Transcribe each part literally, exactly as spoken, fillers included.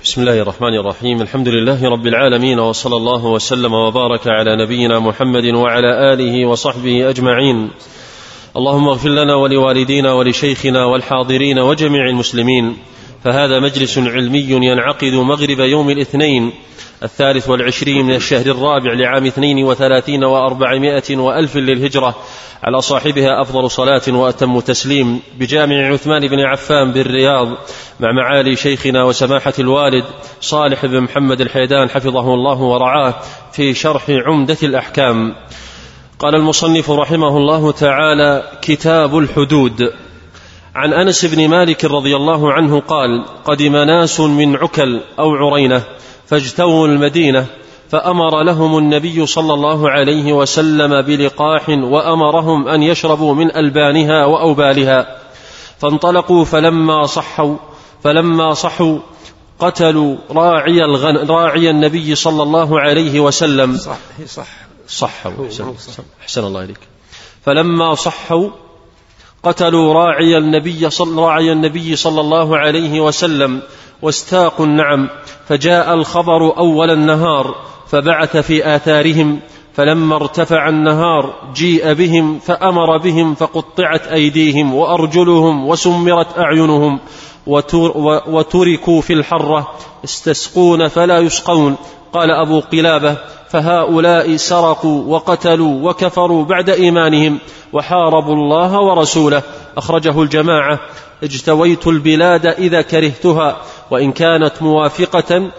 بسم الله الرحمن الرحيم. الحمد لله رب العالمين، وصلى الله وسلم وبارك على نبينا محمد وعلى آله وصحبه أجمعين. اللهم اغفر لنا ولوالدينا ولشيخنا والحاضرين وجميع المسلمين. فهذا مجلس علمي ينعقد مغرب يوم الاثنين الثالث والعشرين من الشهر الرابع لعام اثنين وثلاثين وأربعمائة وألف للهجرة، على صاحبها أفضل صلاة وأتم تسليم، بجامع عثمان بن عفان بالرياض، مع معالي شيخنا وسماحة الوالد صالح بن محمد الحيدان حفظه الله ورعاه، في شرح عمدة الأحكام. قال المصنف رحمه الله تعالى: كتاب الحدود. عن أنس بن مالك رضي الله عنه قال: قدم ناس من عكل أو عرينة فاجتووا المدينة، فأمر لهم النبي صلى الله عليه وسلم بلقاح، وأمرهم أن يشربوا من ألبانها وأوبالها، فانطلقوا فلما صحوا فلما صحوا قتلوا راعي, الغن راعي النبي صلى الله عليه وسلم. صح صح صحوا أحسن, أحسن الله إليك. فلما صحوا قتلوا راعي النبي صلى, راعي النبي صلى الله عليه وسلم واستاقوا النعم، فجاء الخبر أول النهار فبعث في آثارهم، فلما ارتفع النهار جيء بهم فأمر بهم، فقطعت أيديهم وأرجلهم وسمرت أعينهم، وتركوا في الحرة استسقون فلا يسقون. قال أبو قلابة: فهؤلاء سرقوا وقتلوا وكفروا بعد إيمانهم وحاربوا الله ورسوله. أخرجه الجماعة. اجتويت البلاد إذا كرهتها، وإن كانت موافقة،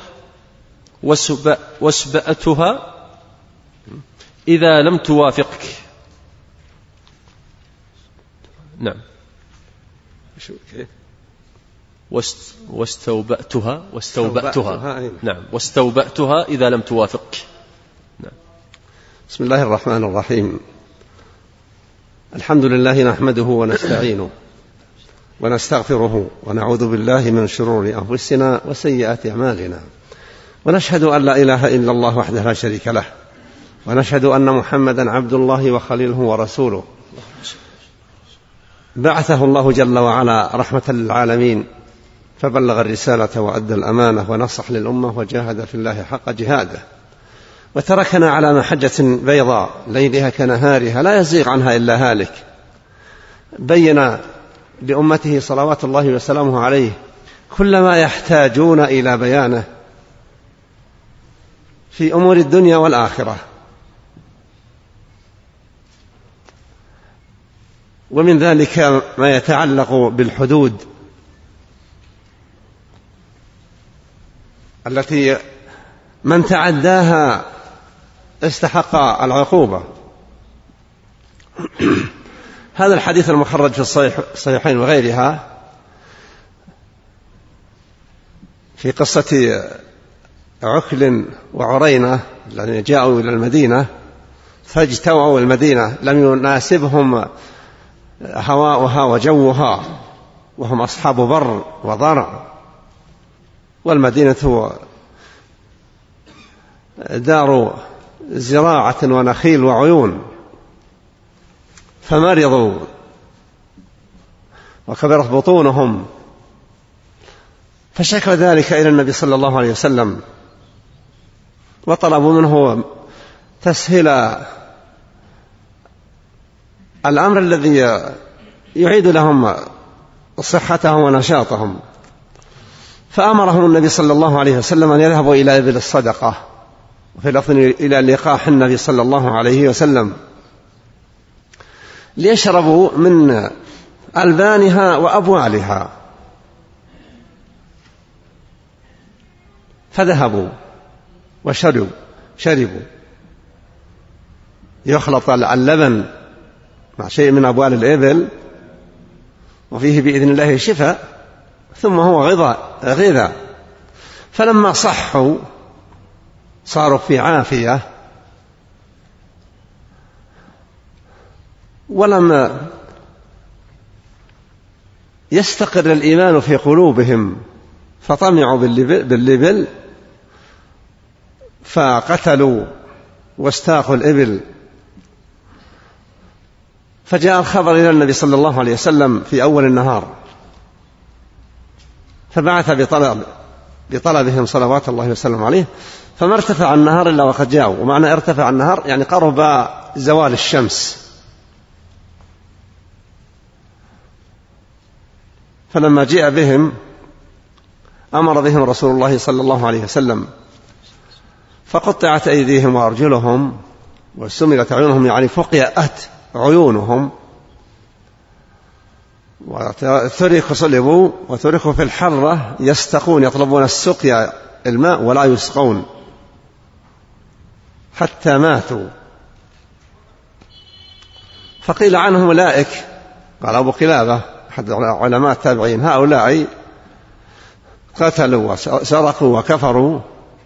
واسبأتها إذا لم توافقك. نعم. واستوبأتها واستوبأتها نعم واستوبأتها إذا لم توافقك. نعم. بسم الله الرحمن الرحيم. الحمد لله نحمده ونستعينه ونستغفره، ونعوذ بالله من شرور أنفسنا وسيئات أعمالنا، ونشهد أن لا إله إلا الله وحده لا شريك له، ونشهد أن محمدا عبد الله وخليله ورسوله، بعثه الله جل وعلا رحمة للعالمين، فبلغ الرسالة وأدى الأمانة ونصح للأمة وجاهد في الله حق جهاده، وتركنا على محجة بيضاء ليلها كنهارها لا يزيغ عنها إلا هالك. بين لأمته صلوات الله وسلامه عليه كل ما يحتاجون إلى بيانه في أمور الدنيا والآخرة، ومن ذلك ما يتعلق بالحدود التي من تعداها استحق العقوبة. هذا الحديث المخرج في الصحيحين وغيرها في قصة عكل وعرينة الذين جاءوا إلى المدينة فاجتوعوا المدينة، لم يناسبهم هواؤها وجوها، وهم أصحاب بر وضرع، والمدينة دار زراعة ونخيل وعيون، فمرضوا وكبرت بطونهم، فشكوا ذلك إلى النبي صلى الله عليه وسلم، وطلبوا منه تسهيل الأمر الذي يعيد لهم صحتهم ونشاطهم، فأمرهم النبي صلى الله عليه وسلم أن يذهبوا إلى إبل الصدقة، وفي لفظ إلى لقاح النبي صلى الله عليه وسلم، ليشربوا من ألبانها وأبوالها. فذهبوا وشربوا شربوا يخلط اللبن مع شيء من أبوال الإبل، وفيه بإذن الله شفاء، ثم هو غذاء غذاء. فلما صحوا صاروا في عافية، ولم يستقر الإيمان في قلوبهم، فطمعوا باللبل فقتلوا واستاقوا الإبل. فجاء الخبر إلى النبي صلى الله عليه وسلم في أول النهار، فبعث بطلب بطلبهم صلوات الله وسلم عليه، فما ارتفع النهار إلا وقد جاءوا. ومعنى ارتفع النهار يعني قرب زوال الشمس. فلما جاء بهم أمر بهم رسول الله صلى الله عليه وسلم فقطعت أيديهم وأرجلهم وسملت عيونهم، يعني فقئت عيونهم، وتركوا صلبوا وتركوا في الحرة يستقون، يطلبون السقيا الماء ولا يسقون حتى ماتوا. فقيل عنهم أولئك، قال أبو قلابة أحد علماء التابعين، هؤلاء قتلوا وسرقوا وكفروا.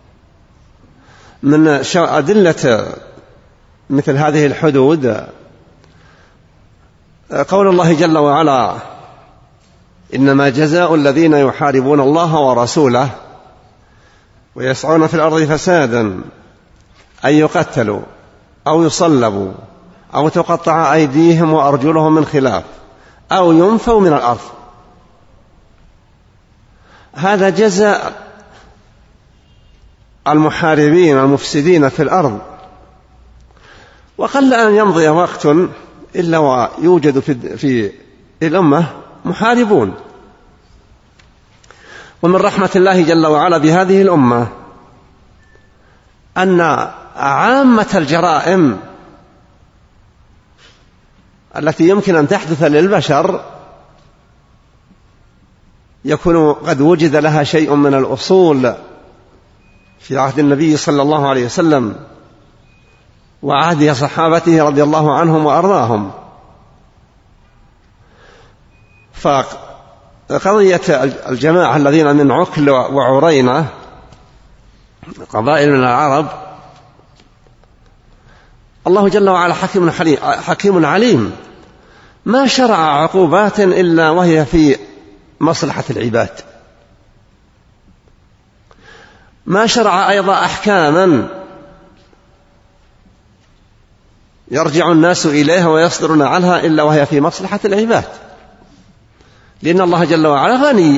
من أدلة مثل هذه الحدود قول الله جل وعلا: إنما جزاء الذين يحاربون الله ورسوله ويسعون في الأرض فسادا أن يقتلوا أو يصلبوا أو تقطع أيديهم وأرجلهم من خلاف أو ينفوا من الأرض. هذا جزاء المحاربين المفسدين في الأرض. وقل أن يمضي وقت إلا ويوجد في الأمة محاربون. ومن رحمة الله جل وعلا بهذه الأمة أن عامة الجرائم التي يمكن أن تحدث للبشر يكون قد وجد لها شيء من الأصول في عهد النبي صلى الله عليه وسلم وعهد صحابته رضي الله عنهم وأرضاهم. فقضية الجماعة الذين من عكل وعرينة، قبائل من العرب، الله جل وعلا حكيم حكيم عليم، ما شرع عقوبات إلا وهي في مصلحة العباد، ما شرع أيضا أحكاما يرجع الناس إليها ويصدرون عنها إلا وهي في مصلحة العباد، لأن الله جل وعلا غني،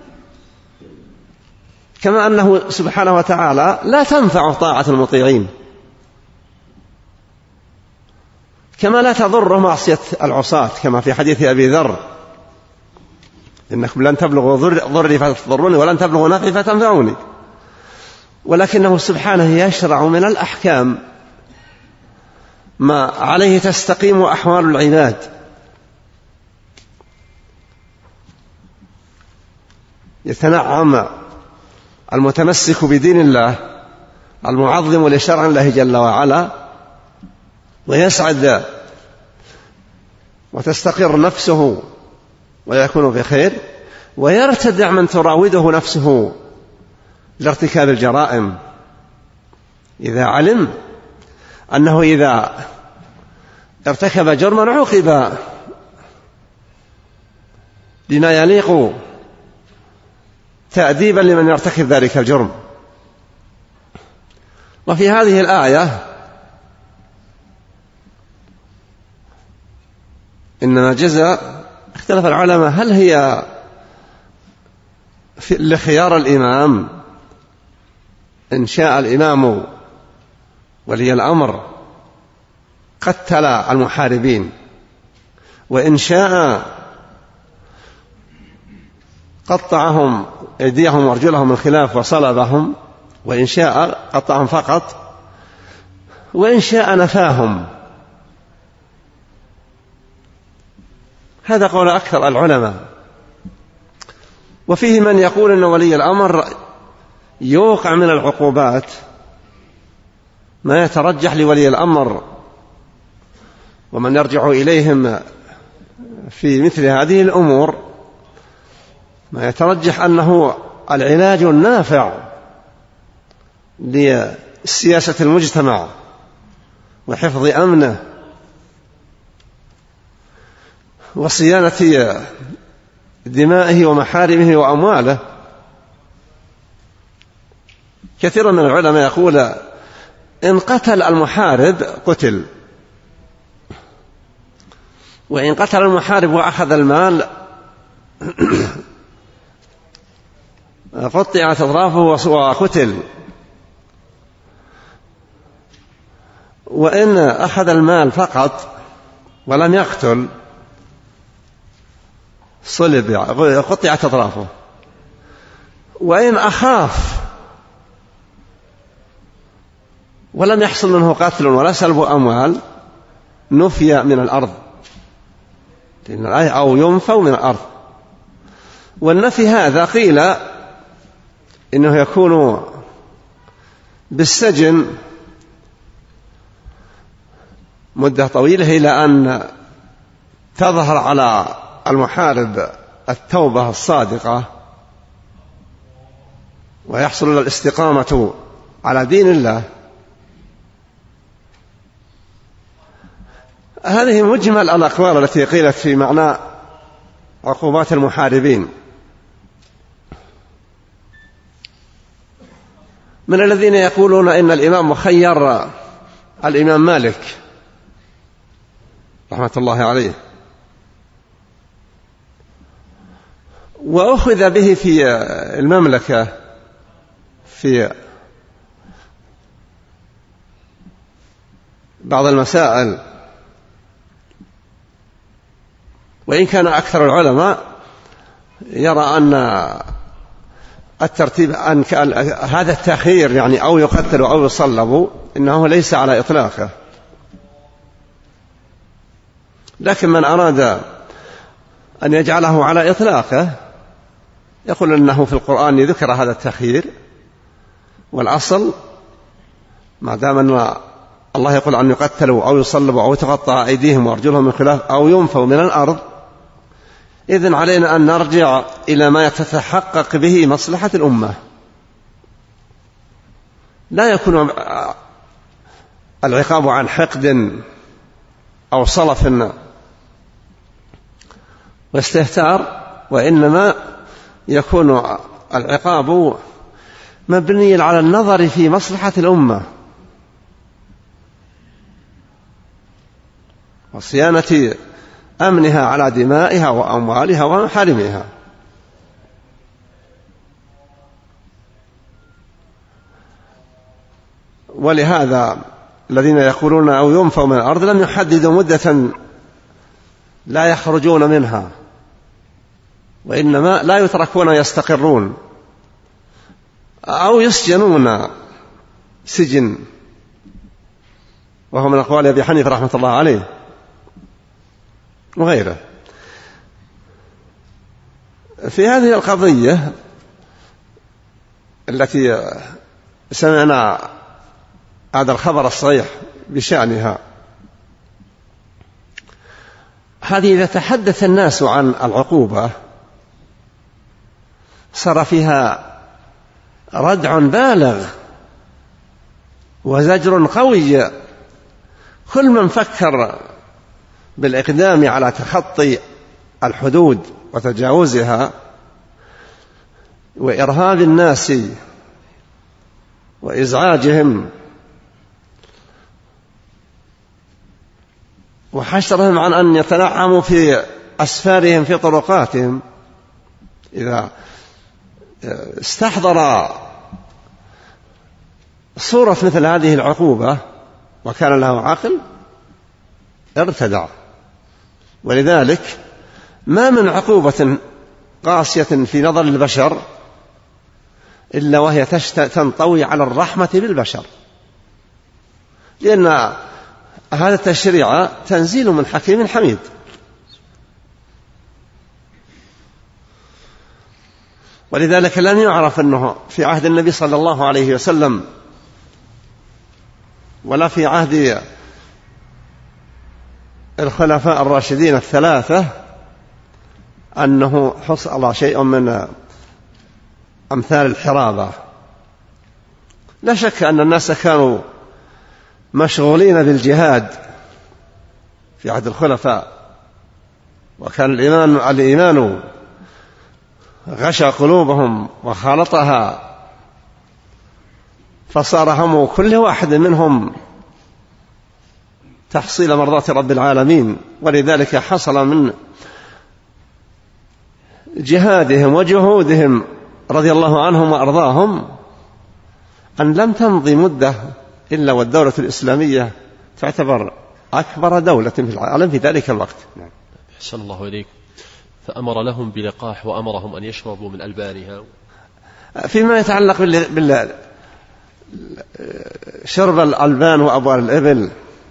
كما أنه سبحانه وتعالى لا تنفع طاعة المطيعين، كما لا تضر معصية العصاة، كما في حديث أبي ذر: إنكم لن تبلغوا ضري فتضروني ولن تبلغوا نفعي فتنفعوني. ولكنه سبحانه يشرع من الأحكام ما عليه تستقيم أحوال العباد. يتنعم المتمسك بدين الله المعظم لشرع الله جل وعلا ويسعد وتستقر نفسه ويكون بخير، ويرتدع من تراوده نفسه لارتكاب الجرائم إذا علم أنه إذا ارتكب جرما عوقب بما يليق تأديبا لمن يرتكب ذلك الجرم. وفي هذه الآية إنما جزاء، اختلف العلماء هل هي لخيار الإمام إن شاء الإمام ولي الأمر قتل المحاربين، وإن شاء قطعهم أيديهم وأرجلهم من خلاف وصلبهم، وإن شاء قطعهم فقط، وإن شاء نفاهم. هذا قول أكثر العلماء. وفيه من يقول أن ولي الأمر يوقع من العقوبات ما يترجح لولي الأمر ومن يرجع إليهم في مثل هذه الأمور، ما يترجح أنه العلاج النافع لسياسة المجتمع وحفظ أمنه وصيانة دمائه ومحارمه وأمواله. كثير من العلماء يقول إن قتل المحارب قتل، وإن قتل المحارب وأخذ المال قطعت أطرافه وقتل. وإن أخذ المال فقط ولم يقتل صلب قطعت أطرافه. وإن أخاف ولم يحصل منه قتل ولا سلب أموال نفي من الأرض أو ينفوا من الأرض. والنفي هذا قيل إنه يكون بالسجن مدة طويلة إلى أن تظهر على المحارب التوبة الصادقة ويحصل الاستقامة على دين الله. هذه مجمل الأقوال التي قيلت في معنى عقوبات المحاربين. من الذين يقولون إن الإمام مخير الإمام مالك رحمة الله عليه، وأخذ به في المملكة في بعض المسائل، وإن كان أكثر العلماء يرى أن الترتيب أن هذا التأخير يعني أو يقتل أو يصلب إنه ليس على إطلاقه. لكن من أراد أن يجعله على إطلاقه يقول أنه في القرآن ذكر هذا التأخير، والأصل ما دام أن الله يقول أن يقتلوا أو يصلبوا أو تقطع أيديهم وأرجلهم من خلاف أو ينفوا من الأرض، إذن علينا أن نرجع إلى ما يتحقق به مصلحة الأمة. لا يكون العقاب عن حقد أو صلف واستهتار، وإنما يكون العقاب مبني على النظر في مصلحة الأمة وصيانة أمنها على دمائها وأموالها ومحارمها. ولهذا الذين يقولون أو ينفوا من الأرض لم يحددوا مدة لا يخرجون منها، وإنما لا يتركون يستقرون أو يسجنون سجن، وهو من أقوال أبي حنيفة رحمة الله عليه وغيره. في هذه القضية التي سمعنا هذا الخبر الصحيح بشأنها، هذه إذا تحدث الناس عن العقوبة صار فيها ردع بالغ وزجر قوي. كل من فكر بالإقدام على تخطي الحدود وتجاوزها وإرهاب الناس وإزعاجهم وحشرهم عن أن يتنعموا في أسفارهم في طرقاتهم، إذا استحضر صورة مثل هذه العقوبة وكان له عقل ارتدع. ولذلك ما من عقوبة قاسية في نظر البشر إلا وهي تنطوي على الرحمة بالبشر، لأن هذا التشريع تنزيل من حكيم حميد. ولذلك لم يعرف أنه في عهد النبي صلى الله عليه وسلم ولا في عهد الخلفاء الراشدين الثلاثة أنه حصل شيء من أمثال الحرابة. لا شك أن الناس كانوا مشغولين بالجهاد في عهد الخلفاء، وكان الإيمان, الإيمان غشى قلوبهم وخالطها، فصار هم كل واحد منهم تحصيل مرضات رب العالمين. ولذلك حصل من جهادهم وجهودهم رضي الله عنهم وأرضاهم أن لم تمضي مدة إلا والدولة الإسلامية تعتبر أكبر دولة في العالم في ذلك الوقت. أحسن الله إليك. فأمر لهم بلقاح وأمرهم أن يشربوا من ألبانها. فيما يتعلق بال شرب الألبان وأبوال الإبل،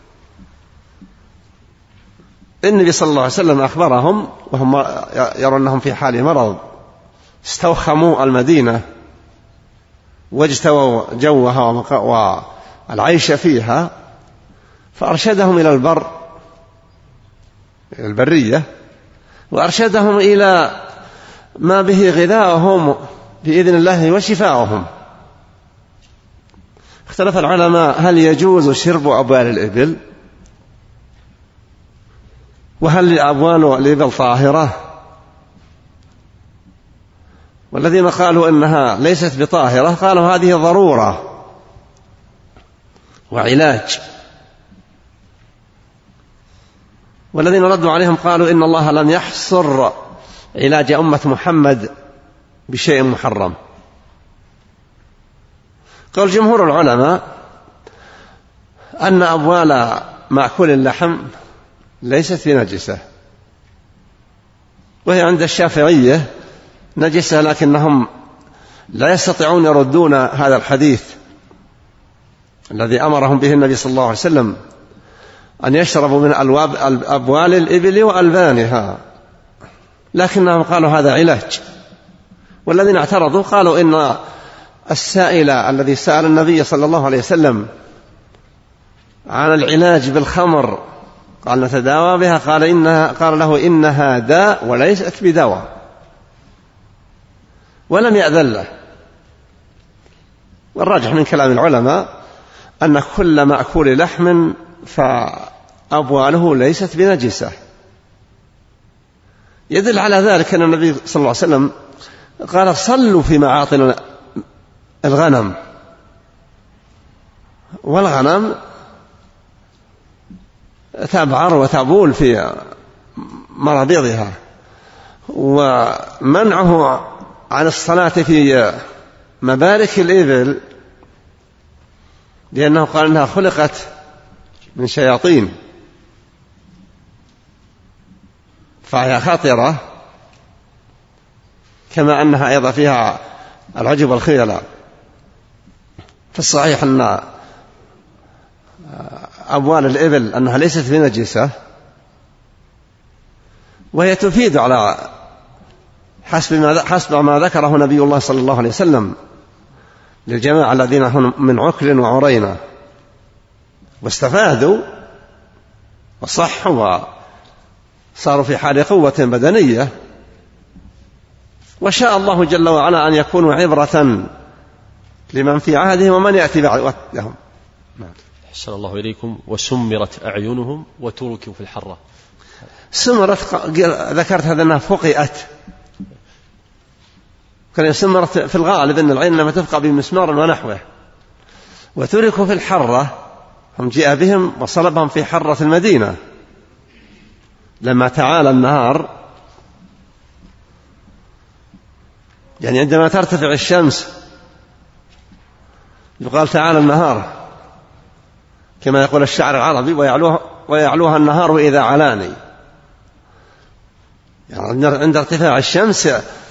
النبي صلى الله عليه وسلم أخبرهم وهم يرون أنهم في حال مرض، استوخموا المدينة واجتووا جوها والعيش فيها، فأرشدهم إلى البر البرية، وأرشدهم إلى ما به غذاؤهم بإذن الله وشفاؤهم. اختلف العلماء هل يجوز شرب أبوال الإبل، وهل أبوال الإبل طاهرة؟ والذين قالوا إنها ليست بطاهرة قالوا هذه ضرورة وعلاج، والذين ردوا عليهم قالوا إن الله لم يحصر علاج أمة محمد بشيء محرم. قال جمهور العلماء أن أبوال مأكول اللحم ليست بنجسة، وهي عند الشافعية نجسة، لكنهم لا يستطيعون يردون هذا الحديث الذي أمرهم به النبي صلى الله عليه وسلم أن يشربوا من أبوال الإبل وألبانها، لكنهم قالوا هذا علاج. والذين اعترضوا قالوا إن السائل الذي سأل النبي صلى الله عليه وسلم عن العلاج بالخمر قال نتداوى بها، قال, إنها قال له إنها داء وليست بدواء، ولم يأذن له. والراجح من كلام العلماء أن كل مأكول لحم فأبواله ليست بنجسة. يدل على ذلك أن النبي صلى الله عليه وسلم قال صلوا في معاطن الغنم، والغنم تبعر وتبول في مرابضها، ومنعه عن الصلاة في مبارك الإبل لأنه قال إنها خلقت من شياطين فهي خطرة، كما أنها أيضا فيها العجب والخيلاء. في الصحيح أن أبوال الإبل أنها ليست بنجسة، وهي تفيد على حسب ما, حسب ما ذكره نبي الله صلى الله عليه وسلم للجماعة الذين هم من عكر وعرينة واستفادوا وصحوا وصاروا في حال قوة بدنية، وشاء الله جل وعلا أن يكونوا عبرة لمن في عهدهم ومن يأتي بعدهم. أحسن الله إليكم. وسمرت أعينهم وتركوا في الحرة. سمرت ذكرت هذا أنها فقئت، كان سمرت في الغالب أن العين لما تفقى بمسمار ونحوه، وتركوا في الحرة هم جاء بهم وصلبهم في حرة المدينة لما تعالى النهار، يعني عندما ترتفع الشمس يقال تعالى النهار كما يقول الشاعر العربي ويعلوها, ويعلوها النهار إذا علاني، يعني عند ارتفاع الشمس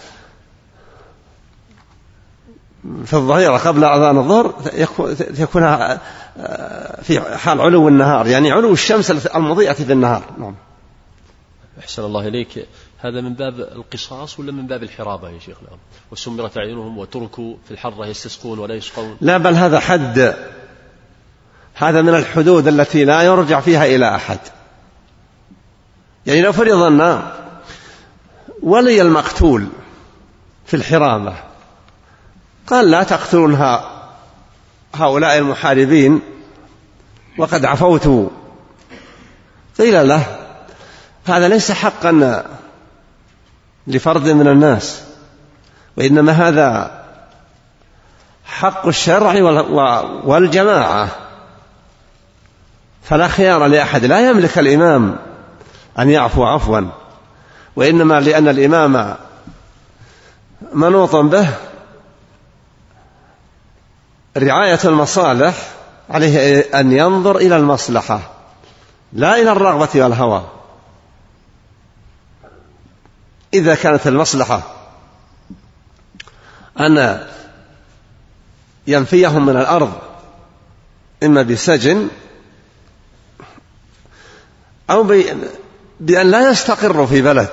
في الظهيرة قبل أذان الظهر يكون في حال علو النهار، يعني علو الشمس المضيئة في النهار. نعم. أحسن الله إليك. هذا من باب القصاص ولا من باب الحرابة يا شيخنا؟ وسمرت أعينهم وتركوا في الحرة يستسقون ولا يسقون. لا، بل هذا حد، هذا من الحدود التي لا يرجع فيها إلى أحد. يعني لو فرضنا ولي المقتول في الحرابة قال لا تقتلون هؤلاء المحاربين وقد عفوت، قيل له هذا ليس حقا لفرد من الناس، وإنما هذا حق الشرع والجماعة، فلا خيار لأحد، لا يملك الإمام أن يعفو عفوا، وإنما لأن الإمام منوط به رعاية المصالح عليه أن ينظر إلى المصلحة لا إلى الرغبة والهوى. إذا كانت المصلحة أن ينفيهم من الأرض إما بسجن أو بأن لا يستقروا في بلد،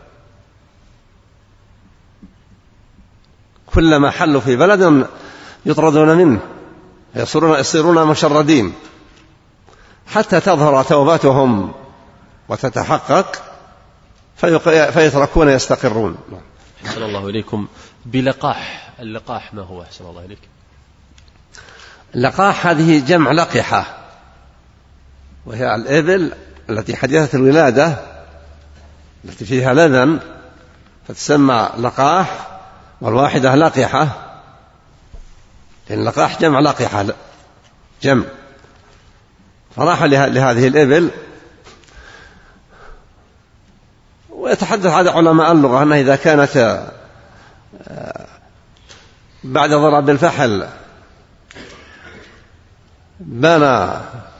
كلما حلوا في بلد يطردون منه، يصيرون, يصيرون مشردين حتى تظهر توباتهم وتتحقق فيتركون يستقرون. أحسن الله إليكم. بلقاح، اللقاح ما هو؟ أحسن الله إليك. اللقاح هذه جمع لقحة، وهي الإبل التي حديثة الولادة التي فيها لبن فتسمى لقاح، والواحدة لقحة، لأن اللقاح جمع لقحة جمع. فراح لهذه الإبل، ويتحدث هذا علماء اللغة أنه إذا كانت بعد ضرب الفحل بنى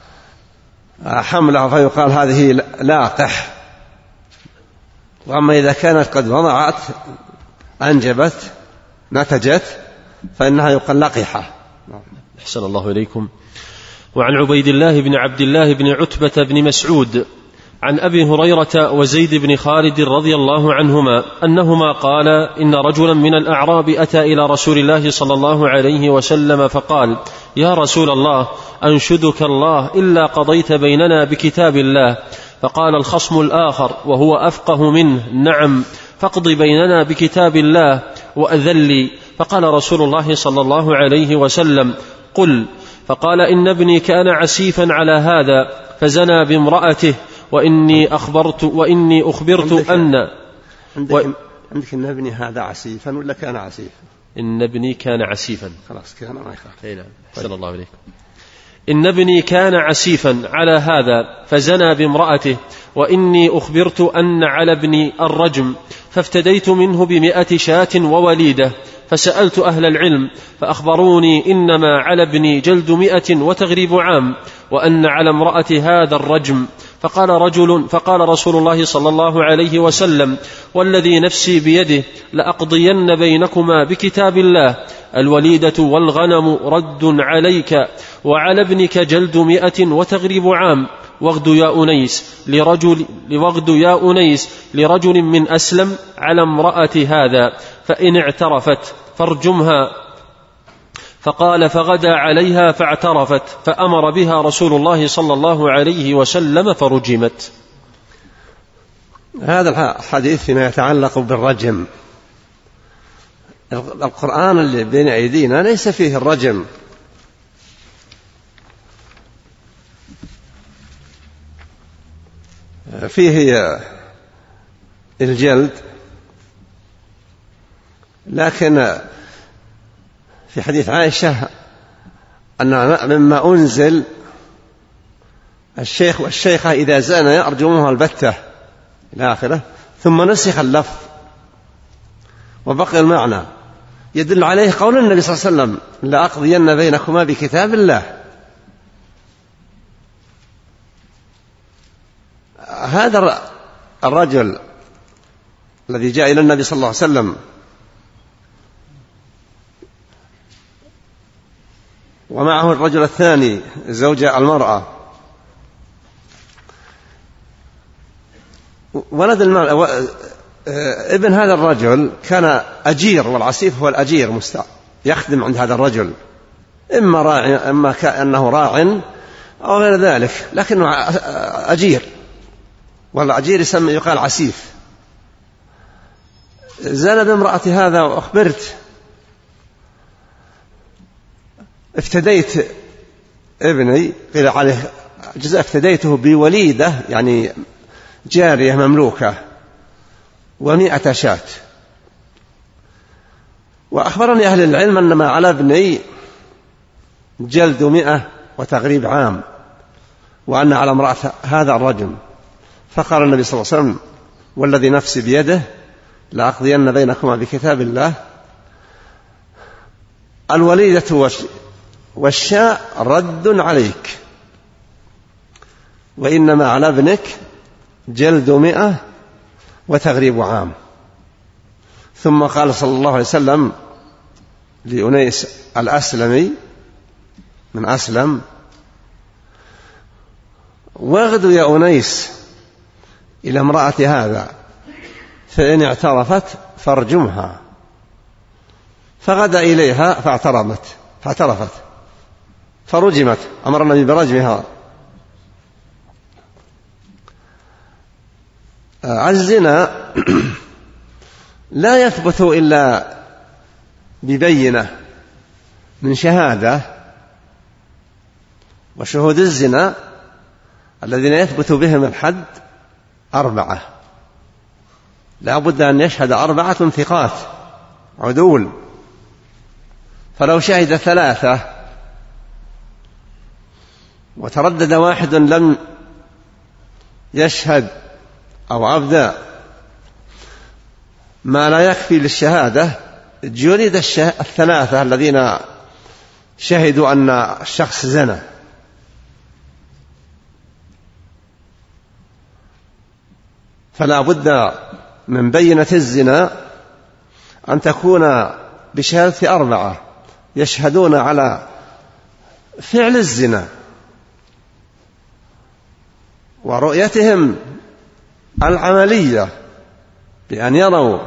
حملها فيقال هذه لاقح، وأما إذا كانت قد وضعت أنجبت نتجت فإنها يقال لقحة. أحسن الله إليكم. وعن عبيد الله بن عبد الله بن عتبة بن مسعود عن أبي هريرة وزيد بن خالد رضي الله عنهما أنهما قال إن رجلا من الأعراب أتى إلى رسول الله صلى الله عليه وسلم فقال: يا رسول الله، أنشدك الله إلا قضيت بيننا بكتاب الله. فقال الخصم الآخر وهو أفقه منه: نعم، فاقض بيننا بكتاب الله وأذلي. فقال رسول الله صلى الله عليه وسلم: قل. فقال: إن ابني كان عسيفا على هذا فزنى بامرأته، وإني أخبرت وإني أخبرت عندك أن عندك, و... عندك إن ابني هذا عسيفا ولا كان عسيفا؟ إن ابني كان عسيفا. خلاص كان ما يخاف. أي نعم. أحسن الله إليكم. إن ابني كان عسيفا على هذا فزنى بامرأته، وإني أخبرت أن على ابني الرجم، فافتديت منه بمئة شاة ووليدة. فسألت أهل العلم فأخبروني إنما على ابني جلد مئة وتغريب عام، وأن على امرأة هذا الرجم. فقال رجل فقال رسول الله صلى الله عليه وسلم: والذي نفسي بيده لأقضين بينكما بكتاب الله، الوليدة والغنم رد عليك، وعلى ابنك جلد مئة وتغريب عام. واغد يا أنيس لرجل واغد يا أنيس لرجل من أسلم على امرأة هذا، فإن اعترفت فارجمها. فقال: فغدا عليها فاعترفت، فأمر بها رسول الله صلى الله عليه وسلم فرجمت. هذا الحديث فيما يتعلق بالرجم. القرآن اللي بين أيدينا ليس فيه الرجم، فيه الجلد، لكن في حديث عائشة أن مما أنزل الشيخ والشيخة إذا زانا أرجموها البتة إلى آخره، ثم نسخ اللفظ وبقي المعنى، يدل عليه قول النبي صلى الله عليه وسلم: لأقضين بينكما بكتاب الله. هذا الرجل الذي جاء إلى النبي صلى الله عليه وسلم ومعه الرجل الثاني زوجة المرأة، ولد المرأة ابن هذا الرجل كان أجير، والعسيف هو الأجير مستع يخدم عند هذا الرجل، إما راعي إما كأنه راع أو غير ذلك، لكنه أجير، والأجير يسمى يقال عسيف. زال بامرأة هذا وأخبرت، افتديت ابني، قيل عليه جزاء افتديته بوليدة يعني جارية مملوكة ومئة شاة. وأخبرني أهل العلم أن ما على ابني جلد مئة وتغريب عام، وأن على امرأة هذا الرجم. فقال النبي صلى الله عليه وسلم: والذي نفسي بيده لأقضين بينكما بكتاب الله، الوليدة والشاء رد عليك، وإنما على ابنك جلد مئة وتغريب عام. ثم قال صلى الله عليه وسلم لأنيس الأسلمي من أسلم: واغدو يا أنيس إلى امرأة هذا، فإن اعترفت فارجمها. فغدا إليها فاعترفت فاعترفت فرجمت، أمر النبي برجمها. الزنا لا يثبت إلا ببينة من شهادة، وشهود الزنا الذين يثبت بهم الحد أربعة، لا بد أن يشهد أربعة ثقات عدول. فلو شهد ثلاثة وتردد واحد لم يشهد أو أبدى ما لا يكفي للشهادة، جلد الثلاثة الذين شهدوا أن الشخص زنى. فلا بد من بينة الزنا أن تكون بشهادة أربعة يشهدون على فعل الزنا ورؤيتهم العملية، بأن يروا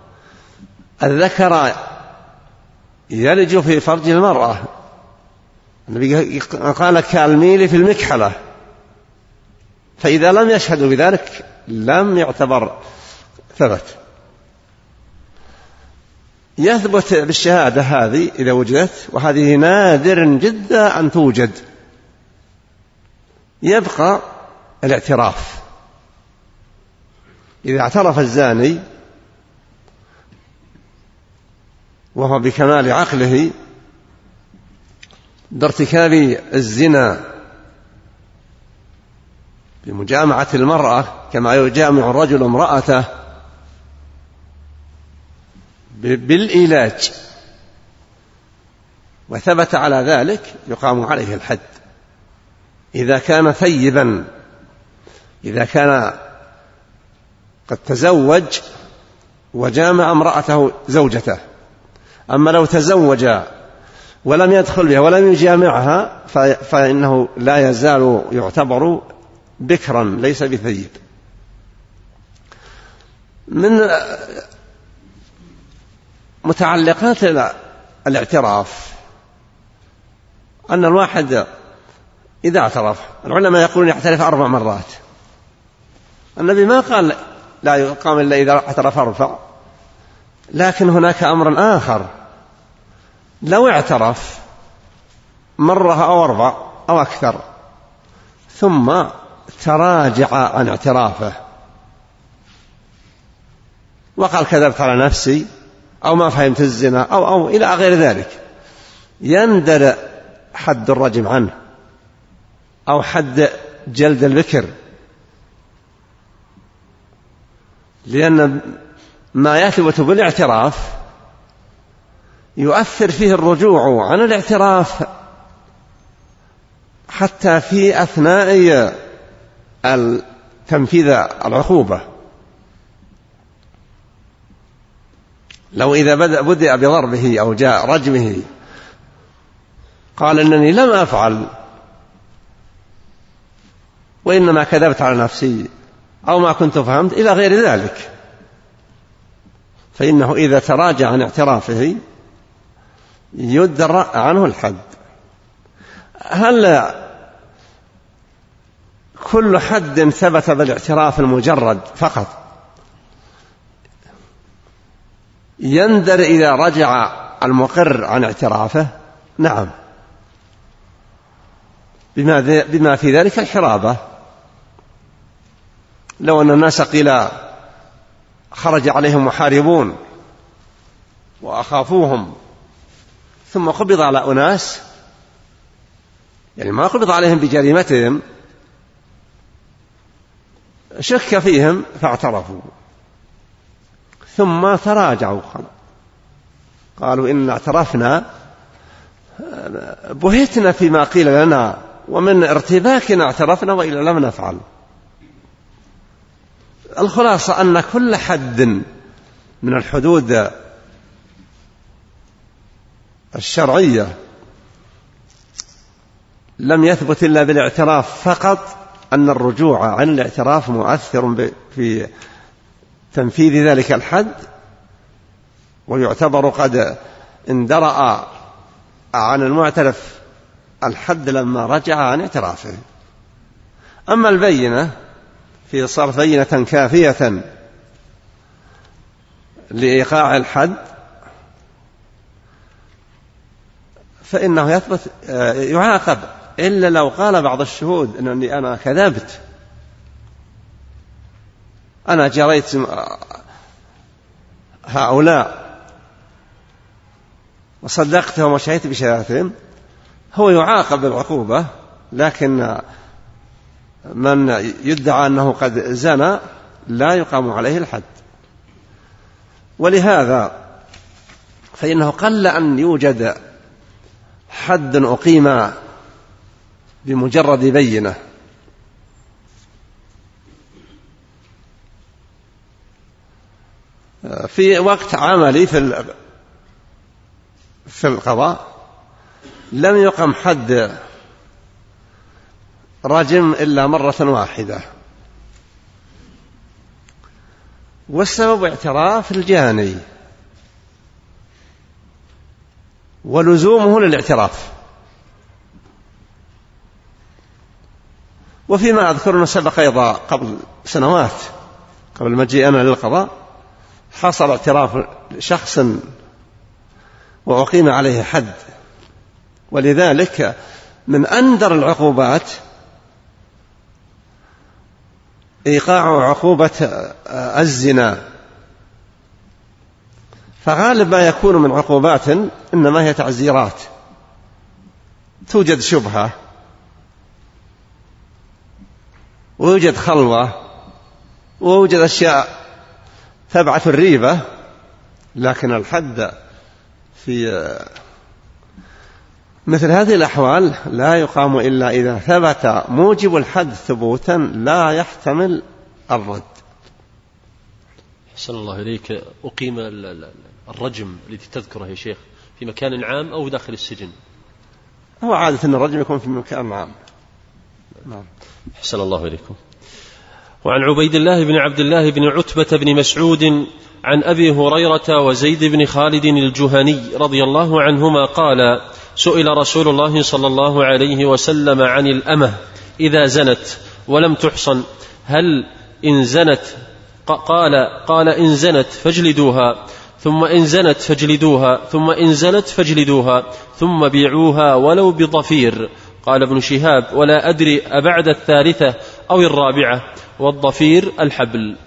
الذكر يلج في فرج المرأة. النبي قال كالميل في المكحلة، فإذا لم يشهدوا بذلك لم يعتبر ثبت. يثبت بالشهادة هذه إذا وجدت، وهذه نادر جدا أن توجد. يبقى الاعتراف. إذا اعترف الزاني وهو بكمال عقله بارتكاب الزنا بمجامعة المرأة كما يجامع الرجل امرأته بالإيلاج، وثبت على ذلك يقام عليه الحد. إذا كان ثيبا، إذا كان قد تزوج وجامع امرأته زوجته. أما لو تزوج ولم يدخل بها ولم يجامعها فإنه لا يزال يعتبر بكرا ليس بثيب. من متعلقات الاعتراف أن الواحد إذا اعترف، العلماء يقولون يعترف أربع مرات. النبي ما قال لا يقام إلا إذا اعترف أربع، لكن هناك أمر آخر: لو اعترف مرة أو أربع أو أكثر ثم تراجع عن اعترافه وقال كذبت على نفسي أو ما فهمت الزنا أو, أو إلى غير ذلك، يندر حد الرجم عنه أو حد جلد البكر، لأن ما يثبت بالاعتراف يؤثر فيه الرجوع عن الاعتراف حتى في أثناء تنفيذ العقوبة. لو إذا بدأ بضربه أو جاء رجمه قال إنني لم أفعل وإنما كذبت على نفسي أو ما كنت فهمت إلى غير ذلك، فإنه إذا تراجع عن اعترافه يدرأ عنه الحد. هل كل حد ثبت بالاعتراف المجرد فقط يندر إذا رجع المقر عن اعترافه؟ نعم، بما, بما في ذلك الحرابة. لو أن الناس قيل خرج عليهم محاربون وأخافوهم ثم قبض على أناس، يعني ما قبض عليهم بجريمتهم، شك فيهم فاعترفوا ثم تراجعوا قالوا إن اعترفنا بهتنا فيما قيل لنا، ومن ارتباكنا اعترفنا وإلا لم نفعل. الخلاصة أن كل حد من الحدود الشرعية لم يثبت إلا بالاعتراف فقط، أن الرجوع عن الاعتراف مؤثر في تنفيذ ذلك الحد، ويعتبر قد اندرأ عن المعترف الحد لما رجع عن اعترافه. أما البينة في صرف بينة كافية لإيقاع الحد فإنه يثبت يعاقب، إلا لو قال بعض الشهود أنني أنا كذبت، أنا جريت هؤلاء وصدقتهم وشهدت بشهادتهم، هو يعاقب بالعقوبة. لكن من يدعى أنه قد زنى لا يقام عليه الحد. ولهذا فإنه قل أن يوجد حد أقيم بمجرد بينة. في وقت عملي في في القضاء لم يقم حد رجم إلا مرة واحدة، والسبب اعتراف الجاني ولزومه للاعتراف. وفيما أذكر أنه سبق أيضا قبل سنوات قبل مجيئنا للقضاء حصل اعتراف شخص وأقيم عليه حد. ولذلك من أندر العقوبات إيقاع عقوبة الزنا، فغالب ما يكون من عقوبات إنما هي تعزيرات، توجد شبهة ويوجد خلوة ويوجد أشياء تبعث الريبة، لكن الحد في مثل هذه الأحوال لا يقام إلا إذا ثبت موجب الحد ثبوتا لا يحتمل الرد. أحسن الله إليك. أقيم الرجم الذي تذكره يا شيخ في مكان عام أو داخل السجن؟ هو عادة أن الرجم يكون في مكان عام. نعم. أحسن الله إليكم. وعن عبيد الله بن عبد الله بن عتبة بن مسعود عن أبي هريرة وزيد بن خالد الجهني رضي الله عنهما قال: سئل رسول الله صلى الله عليه وسلم عن الأمة إذا زنت ولم تحصن هل إن زنت قال قال إن زنت فاجلدوها، ثم إن زنت فاجلدوها، ثم إن زنت فاجلدوها، ثم بيعوها ولو بضفير. قال ابن شهاب: ولا أدري أبعد الثالثة أو الرابعة، والضفير الحبل.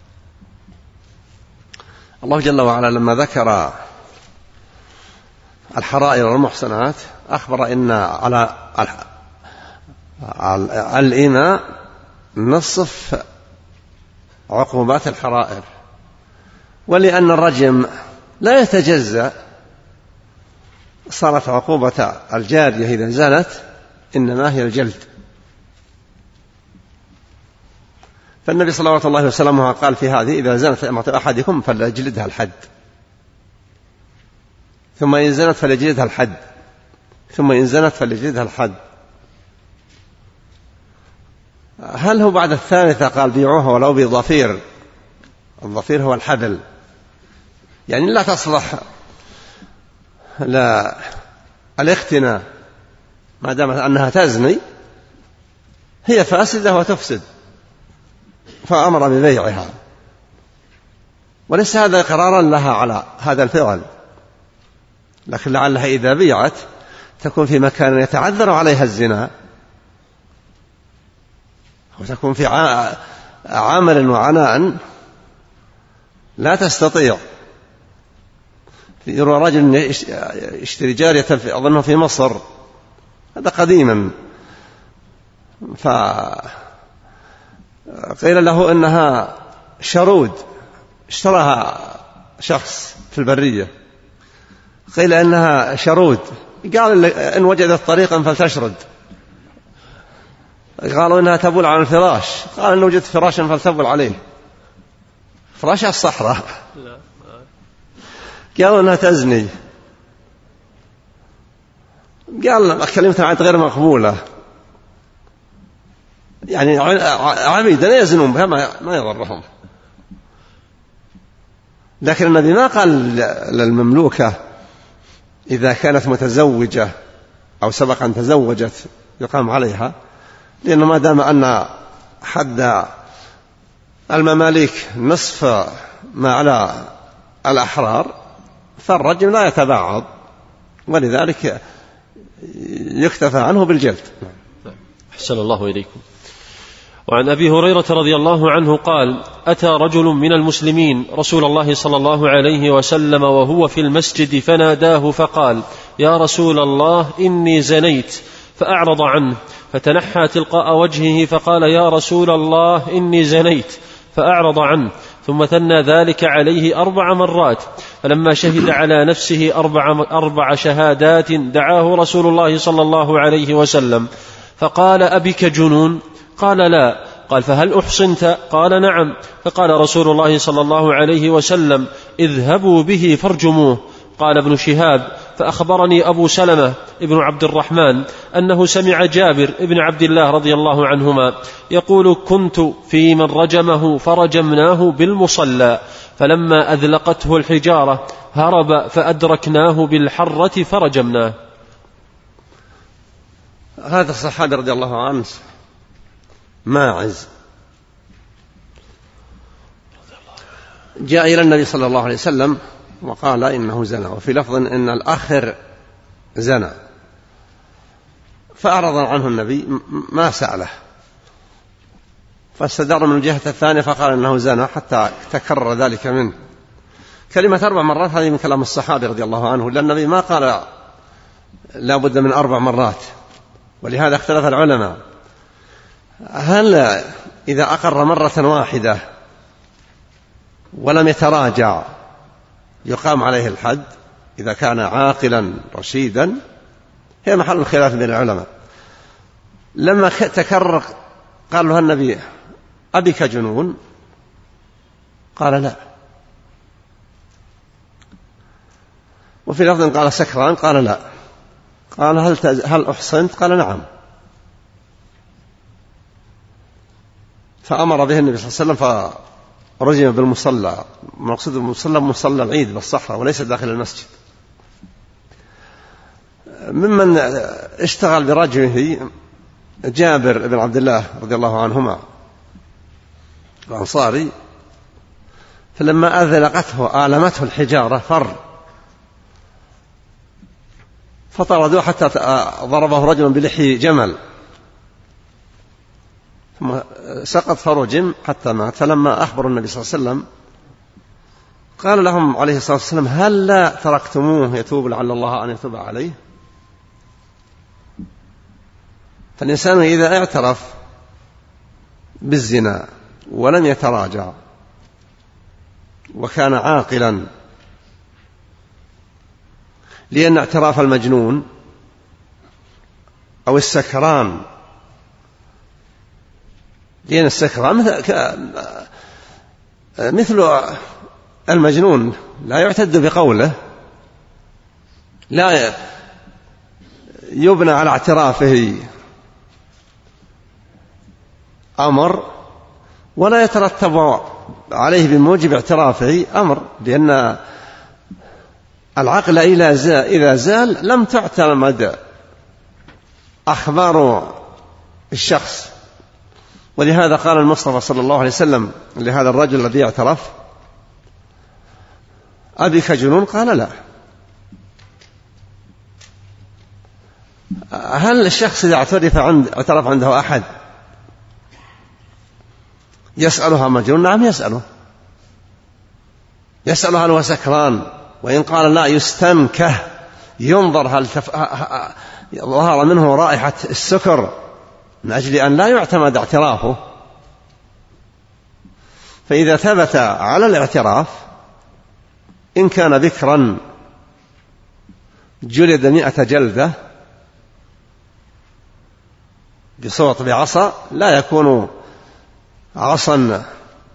الله جل وعلا لما ذكر الحرائر والمحصنات أخبر إن على الإماء نصف عقوبات الحرائر، ولأن الرجم لا يتجزأ صارت عقوبة الجارية إذا زنت إنما هي الجلد. فالنبي صلى الله عليه وسلم قال في هذه: إذا زنت امرأة أحدكم فليجلدها الحد، ثم إن زنت فليجلدها الحد، ثم إن زنت فليجلدها الحد. هل هو بعد الثالثة قال بيعوها ولو بضفير؟ الضفير هو الحبل، يعني لا تصلح لا الاختناء ما دامت أنها تزني، هي فاسدة وتفسد، فأمر ببيعها، وليس هذا قرارا لها على هذا الفعل، لكن لعلها إذا بيعت تكون في مكان يتعذر عليها الزنا، وتكون في عمل وعناء لا تستطيع. يروى رجل يشتري جارية أظنه في مصر، هذا قديما، فقيل له إنها شرود، اشتراها شخص في البرية، قيل إنها شرود قال إن وجدت طريقا فلتشرد. قالوا إنها تبول على الفراش، قال إن وجدت فراشا فلتبول عليه. فراش الصحراء. قالوا إنها تزني، قال كلمتها عاد غير مقبولة، يعني عبيد لا يزنون بها ما يضرهم. لكن النبي ما قال للمملوكة إذا كانت متزوجة أو سبق أن تزوجت يقام عليها، لأنه ما دام أن حد المماليك نصف ما على الأحرار فالرجم لا يتباعد، ولذلك يكتفى عنه بالجلد. أحسن الله إليكم. وعن أبي هريرة رضي الله عنه قال: أتى رجل من المسلمين رسول الله صلى الله عليه وسلم وهو في المسجد فناداه فقال: يا رسول الله إني زنيت، فأعرض عنه، فتنحى تلقاء وجهه فقال: يا رسول الله إني زنيت، فأعرض عنه، ثم ثنى ذلك عليه أربع مرات، فلما شهد على نفسه أربع, أربع شهادات دعاه رسول الله صلى الله عليه وسلم فقال: أبك جنون؟ قال: لا. قال: فهل أحصنت؟ قال: نعم. فقال رسول الله صلى الله عليه وسلم: اذهبوا به فارجموه. قال ابن شهاب: فأخبرني أبو سلمة ابن عبد الرحمن أنه سمع جابر ابن عبد الله رضي الله عنهما يقول: كنت في من رجمه فرجمناه بالمصلى، فلما أذلقته الحجارة هرب فأدركناه بالحرة فرجمناه. هذا الصحابي رضي الله عنه ماعز جاء إلى النبي صلى الله عليه وسلم وقال إنه زنى، وفي لفظ إن الآخر زنى، فأعرض عنه النبي ما سأله، فاستدار من الجهة الثانية فقال إنه زنى حتى تكرر ذلك منه. كلمة أربع مرات هذه من كلام الصحابي رضي الله عنه، لأن النبي ما قال لا بد من أربع مرات، ولهذا اختلف العلماء هل إذا أقر مرة واحدة ولم يتراجع يقام عليه الحد إذا كان عاقلا رشيدا؟ هي محل الخلاف بين العلماء. لما تكرر قال له النبي: أبك جنون؟ قال: لا. وفي لفظ قال: سكران؟ قال: لا. قال: هل, هل أحصنت؟ قال: نعم. فأمر به النبي صلى الله عليه وسلم فرجم بالمصلى، مقصود المصلى مصلى العيد بالصحراء وليس داخل المسجد. ممن اشتغل برجمه جابر بن عبد الله رضي الله عنهما الأنصاري، فلما أذلقته آلمته الحجارة فر، فطردوه حتى ضربه رجل بلحي جمل، ثم سقط فرجم حتى مات. فلما أخبر النبي صلى الله عليه وسلم قال لهم عليه الصلاة والسلام: هل لا تركتموه يتوب لعل الله أن يتوب عليه؟ فالإنسان إذا اعترف بالزنا ولم يتراجع وكان عاقلا، لأن اعتراف المجنون أو السكران، لأن السكران مثل المجنون لا يعتد بقوله، لا يبنى على اعترافه أمر ولا يترتب عليه بموجب اعترافه أمر، لأن العقل إذا زال لم تعتمد أخبار الشخص. ولهذا قال المصطفى صلى الله عليه وسلم لهذا الرجل الذي اعترف: أبك جنون؟ قال: لا. هل الشخص إذا اعترف عند اعترف عنده أحد يسألها مجنون؟ نعم يسأله، يسأله هل هو سكران، وإن قال لا يستنكه، ينظر هل تف... ظهر منه رائحة السكر من أجل أن لا يعتمد اعترافه. فإذا ثبت على الاعتراف إن كان بكرا جلد مئة جلدة بصوت بعصا لا يكون عصا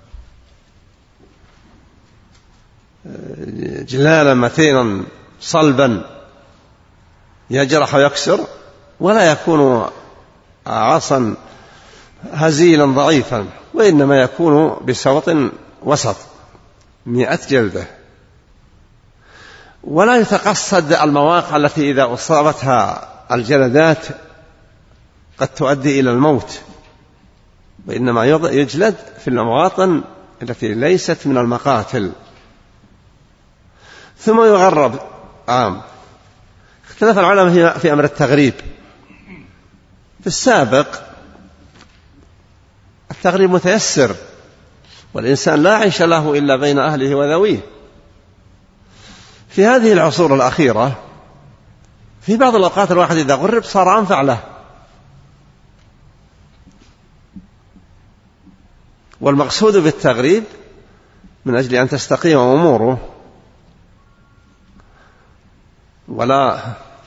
جلالا متينا صلبا يجرح ويكسر، ولا يكون عصا هزيلا ضعيفا، وإنما يكون بصوت وسط مئة جلدة. ولا يتقصد المواقع التي إذا أصابتها الجلدات قد تؤدي إلى الموت، وإنما يجلد في المواطن التي ليست من المقاتل. ثم يغرب عام. اختلف العلماء في أمر التغريب. في السابق التغريب متيسر، والإنسان لا عيش له إلا بين أهله وذويه. في هذه العصور الأخيرة في بعض الأوقات الواحد إذا غرب صار أنفع له، والمقصود بالتغريب من أجل أن تستقيم أموره ولا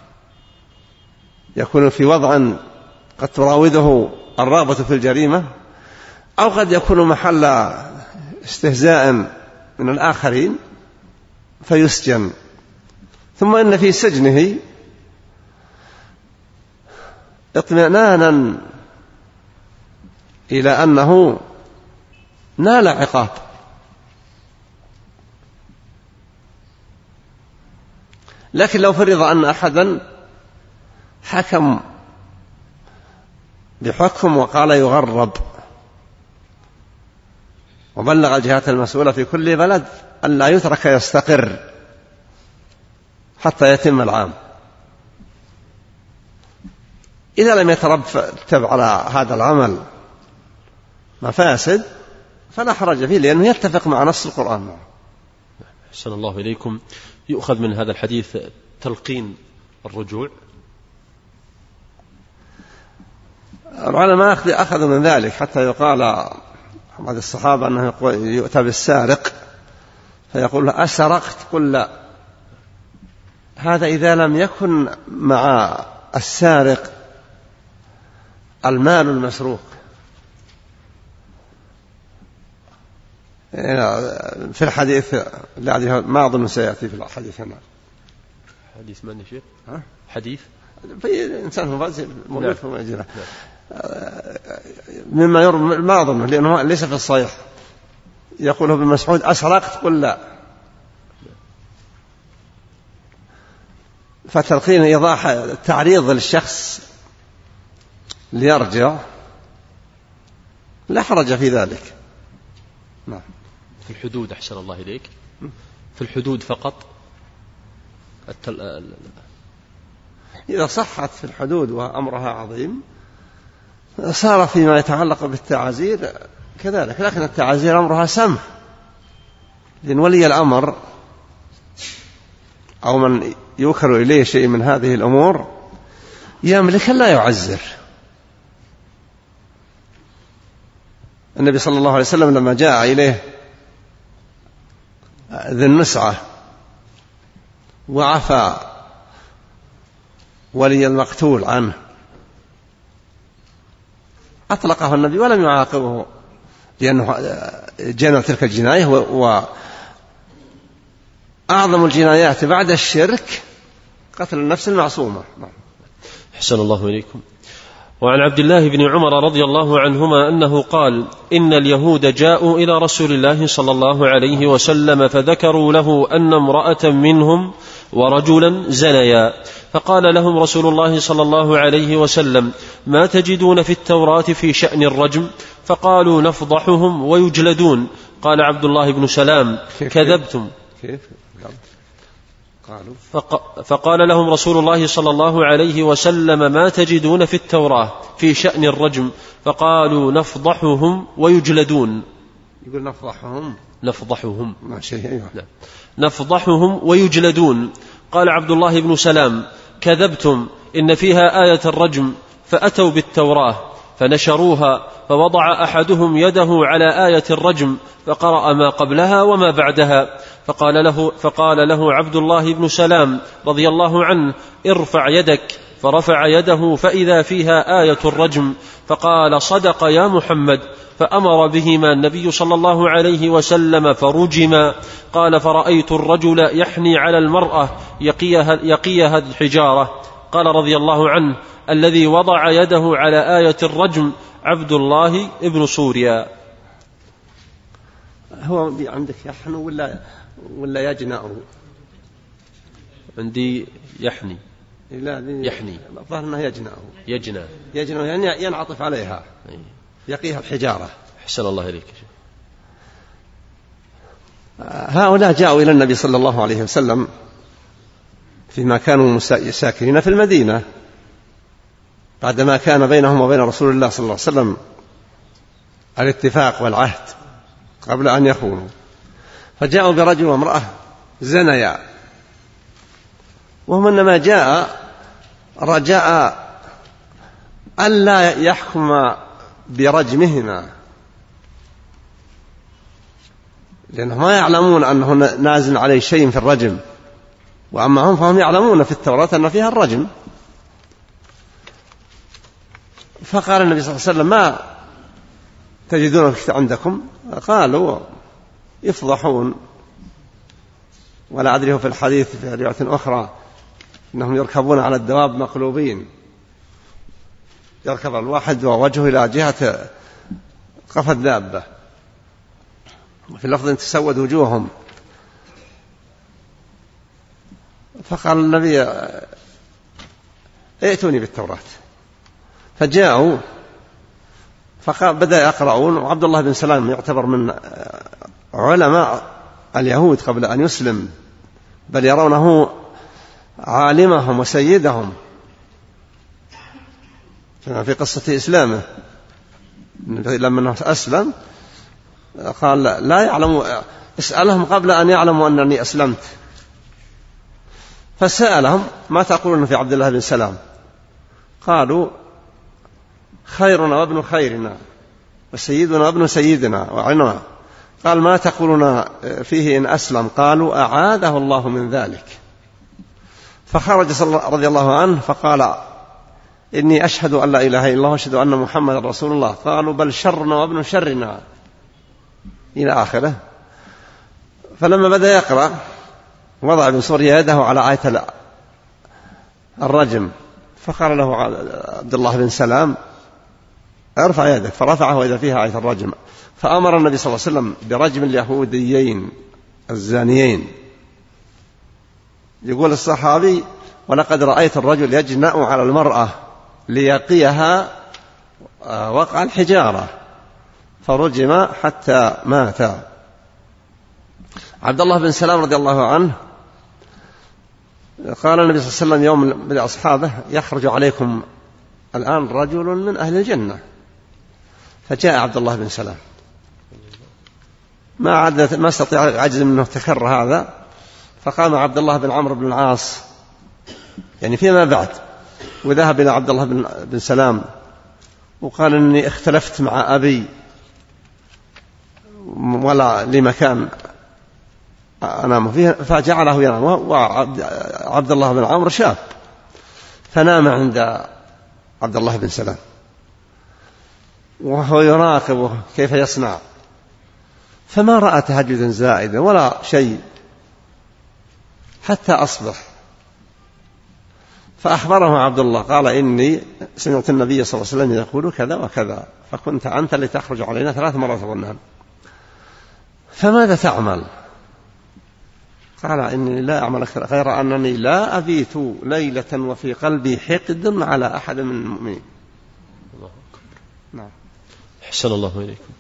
يكون في وضع قد تراوده الرغبة في الجريمة، أو قد يكون محل استهزاء من الآخرين فيسجن. ثم إن في سجنه اطمئنانا إلى أنه نال عقاب. لكن لو فرض أن أحدا حكم بحكم وقال يغرب، وبلغ الجهات المسؤولة في كل بلد أن لا يترك يستقر حتى يتم العام، إذا لم يترتب على هذا العمل مفاسد فلا حرج فيه، لأنه يتفق مع نص القرآن. أحسن الله إليكم. يؤخذ من هذا الحديث تلقين الرجوع. العلماء أخذوا من ذلك حتى يقال بعض الصحابة أنه يؤتى بالسارق فيقول له أسرقت؟ قل لا. هذا إذا لم يكن مع السارق المال المسروق. في الحديث ما أظن سيأتي في الحديث هنا. حديث من شيء؟ حديث في إنسان موجود في مجرى مما يرمى ما أظنه لأنه ليس في الصحيح. يقول ابن مسعود أسرقت؟ قل لا. فتلقين إيضاح تعريض للشخص ليرجع لا حرج في ذلك. نعم. في الحدود أحسن الله إليك، في الحدود فقط التل... إذا صحت في الحدود وأمرها عظيم صار فيما يتعلق بالتعازير كذلك، لكن التعازير أمرها سمح، لأن ولي الأمر أو من يوكل إليه شيء من هذه الأمور يملك لا يعزر. النبي صلى الله عليه وسلم لما جاء إليه ذي النسعة وعفى ولي المقتول عنه أطلقه النبي ولم يعاقبه، لأنه جنى تلك الجناية، وأعظم الجنايات بعد الشرك قتل النفس المعصومة. أحسن الله إليكم. وعن عبد الله بن عمر رضي الله عنهما أنه قال: إن اليهود جاءوا إلى رسول الله صلى الله عليه وسلم فذكروا له أن امرأة منهم ورجلا زنيا، فقال لهم رسول الله صلى الله عليه وسلم: ما تجدون في التوراة في شأن الرجم؟ فقالوا: نفضحهم ويجلدون. قال عبد الله بن سلام: كذبتم. كيف؟ فقال لهم رسول الله صلى الله عليه وسلم: ما تجدون في التوراة في شأن الرجم؟ فقالوا: نفضحهم ويجلدون. يقول نفضحهم نفضحهم ما شيء أيوة. نفضحهم ويجلدون. قال عبد الله بن سلام: كذبتم، إن فيها آية الرجم. فأتوا بالتوراة فنشروها، فوضع أحدهم يده على آية الرجم فقرأ ما قبلها وما بعدها، فقال له, فقال له عبد الله بن سلام رضي الله عنه: ارفع يدك، فرفع يده فإذا فيها آية الرجم، فقال: صدق يا محمد، فأمر بهما النبي صلى الله عليه وسلم فرجما. قال: فرأيت الرجل يحني على المرأة يقيها, يقيها الحجارة. قال رضي الله عنه: الذي وضع يده على آية الرجم عبد الله بن سوريا. هو عندك يحنو ولا ولا يجنأ؟ عندي يحني. لا يحني، الظاهر انه يجنأ. يجنأ يجنأ يعني ينعطف عليها، يقيها الحجارة. أحسن الله إليك. هؤلاء جاءوا إلى النبي صلى الله عليه وسلم فيما كانوا ساكنين في المدينة بعدما كان بينهم وبين رسول الله صلى الله عليه وسلم الاتفاق والعهد قبل أن يخونوا، فجاءوا برجل وامرأة زنيا، وهم إنما جاء رجاء ألا يحكم برجمهما، لأنهم ما يعلمون أنه نازل عليه شيء في الرجم، وأما هم فهم يعلمون في التوراة أن فيها الرجم. فقال النبي صلى الله عليه وسلم: ما تجدون عندكم؟ قالوا: يفضحون. ولا أدري في الحديث في رواية أخرى أنهم يركبون على الدواب مقلوبين، يركب الواحد ووجهه إلى جهة قفا الدابة، وفي اللفظ تسود وجوههم. فقال النبي: ائتوني بالتوراة. فجاءوا فقال بدأ يقرؤون، وعبد الله بن سلام يعتبر من علماء اليهود قبل أن يسلم، بل يرونه عالمهم وسيدهم في قصة إسلامه. لما أسلم قال: لا يعلم، اسألهم قبل أن يعلموا أنني أسلمت. فسألهم: ما تقولون في عبد الله بن سلام؟ قالوا: خيرنا وابن خيرنا وسيدنا وابن سيدنا وعنوا. قال: ما تقولون فيه إن أسلم؟ قالوا: أعاذه الله من ذلك. فخرج رضي الله عنه فقال: إني أشهد أن لا إله إلا الله وأشهد أن محمد رسول الله. قالوا: بل شرنا وابن شرنا، إلى آخره. فلما بدأ يقرأ وضع ابن سوريا يده على آية الرجم، فقال له عبد الله بن سلام: ارفع يدك، فرفعه وإذا فيها آية الرجم. فأمر النبي صلى الله عليه وسلم برجم اليهوديين الزانيين. يقول الصحابي: ولقد رأيت الرجل يجنأ على المرأة ليقيها وقع الحجارة، فرجم حتى مات. عبد الله بن سلام رضي الله عنه قال النبي صلى الله عليه وسلم يوم لأصحابه: يخرج عليكم الآن رجل من أهل الجنة. فجاء عبد الله بن سلام، ما عاد ما استطيع عجز منه تكرر هذا، فقام عبد الله بن عمرو بن العاص يعني فيما بعد، وذهب إلى عبد الله بن سلام وقال: إني اختلفت مع أبي ولا لمكان أنام فيه، فجعله ينام. وعبد الله بن عمرو شاب، فنام عند عبد الله بن سلام وهو يراقبه كيف يصنع، فما رأى تهجدا زائدا ولا شيء حتى أصبح. فأخبره عبد الله قال: إني سمعت النبي صلى الله عليه وسلم يقول كذا وكذا، فكنت أنت لتخرج علينا ثلاث مرات ونام، فماذا تعمل؟ قال: إني لا أعمل غير أنني لا أبيت ليلة وفي قلبي حقد على أحد من المؤمنين. الله أكبر. نعم. أحسن الله إليكم.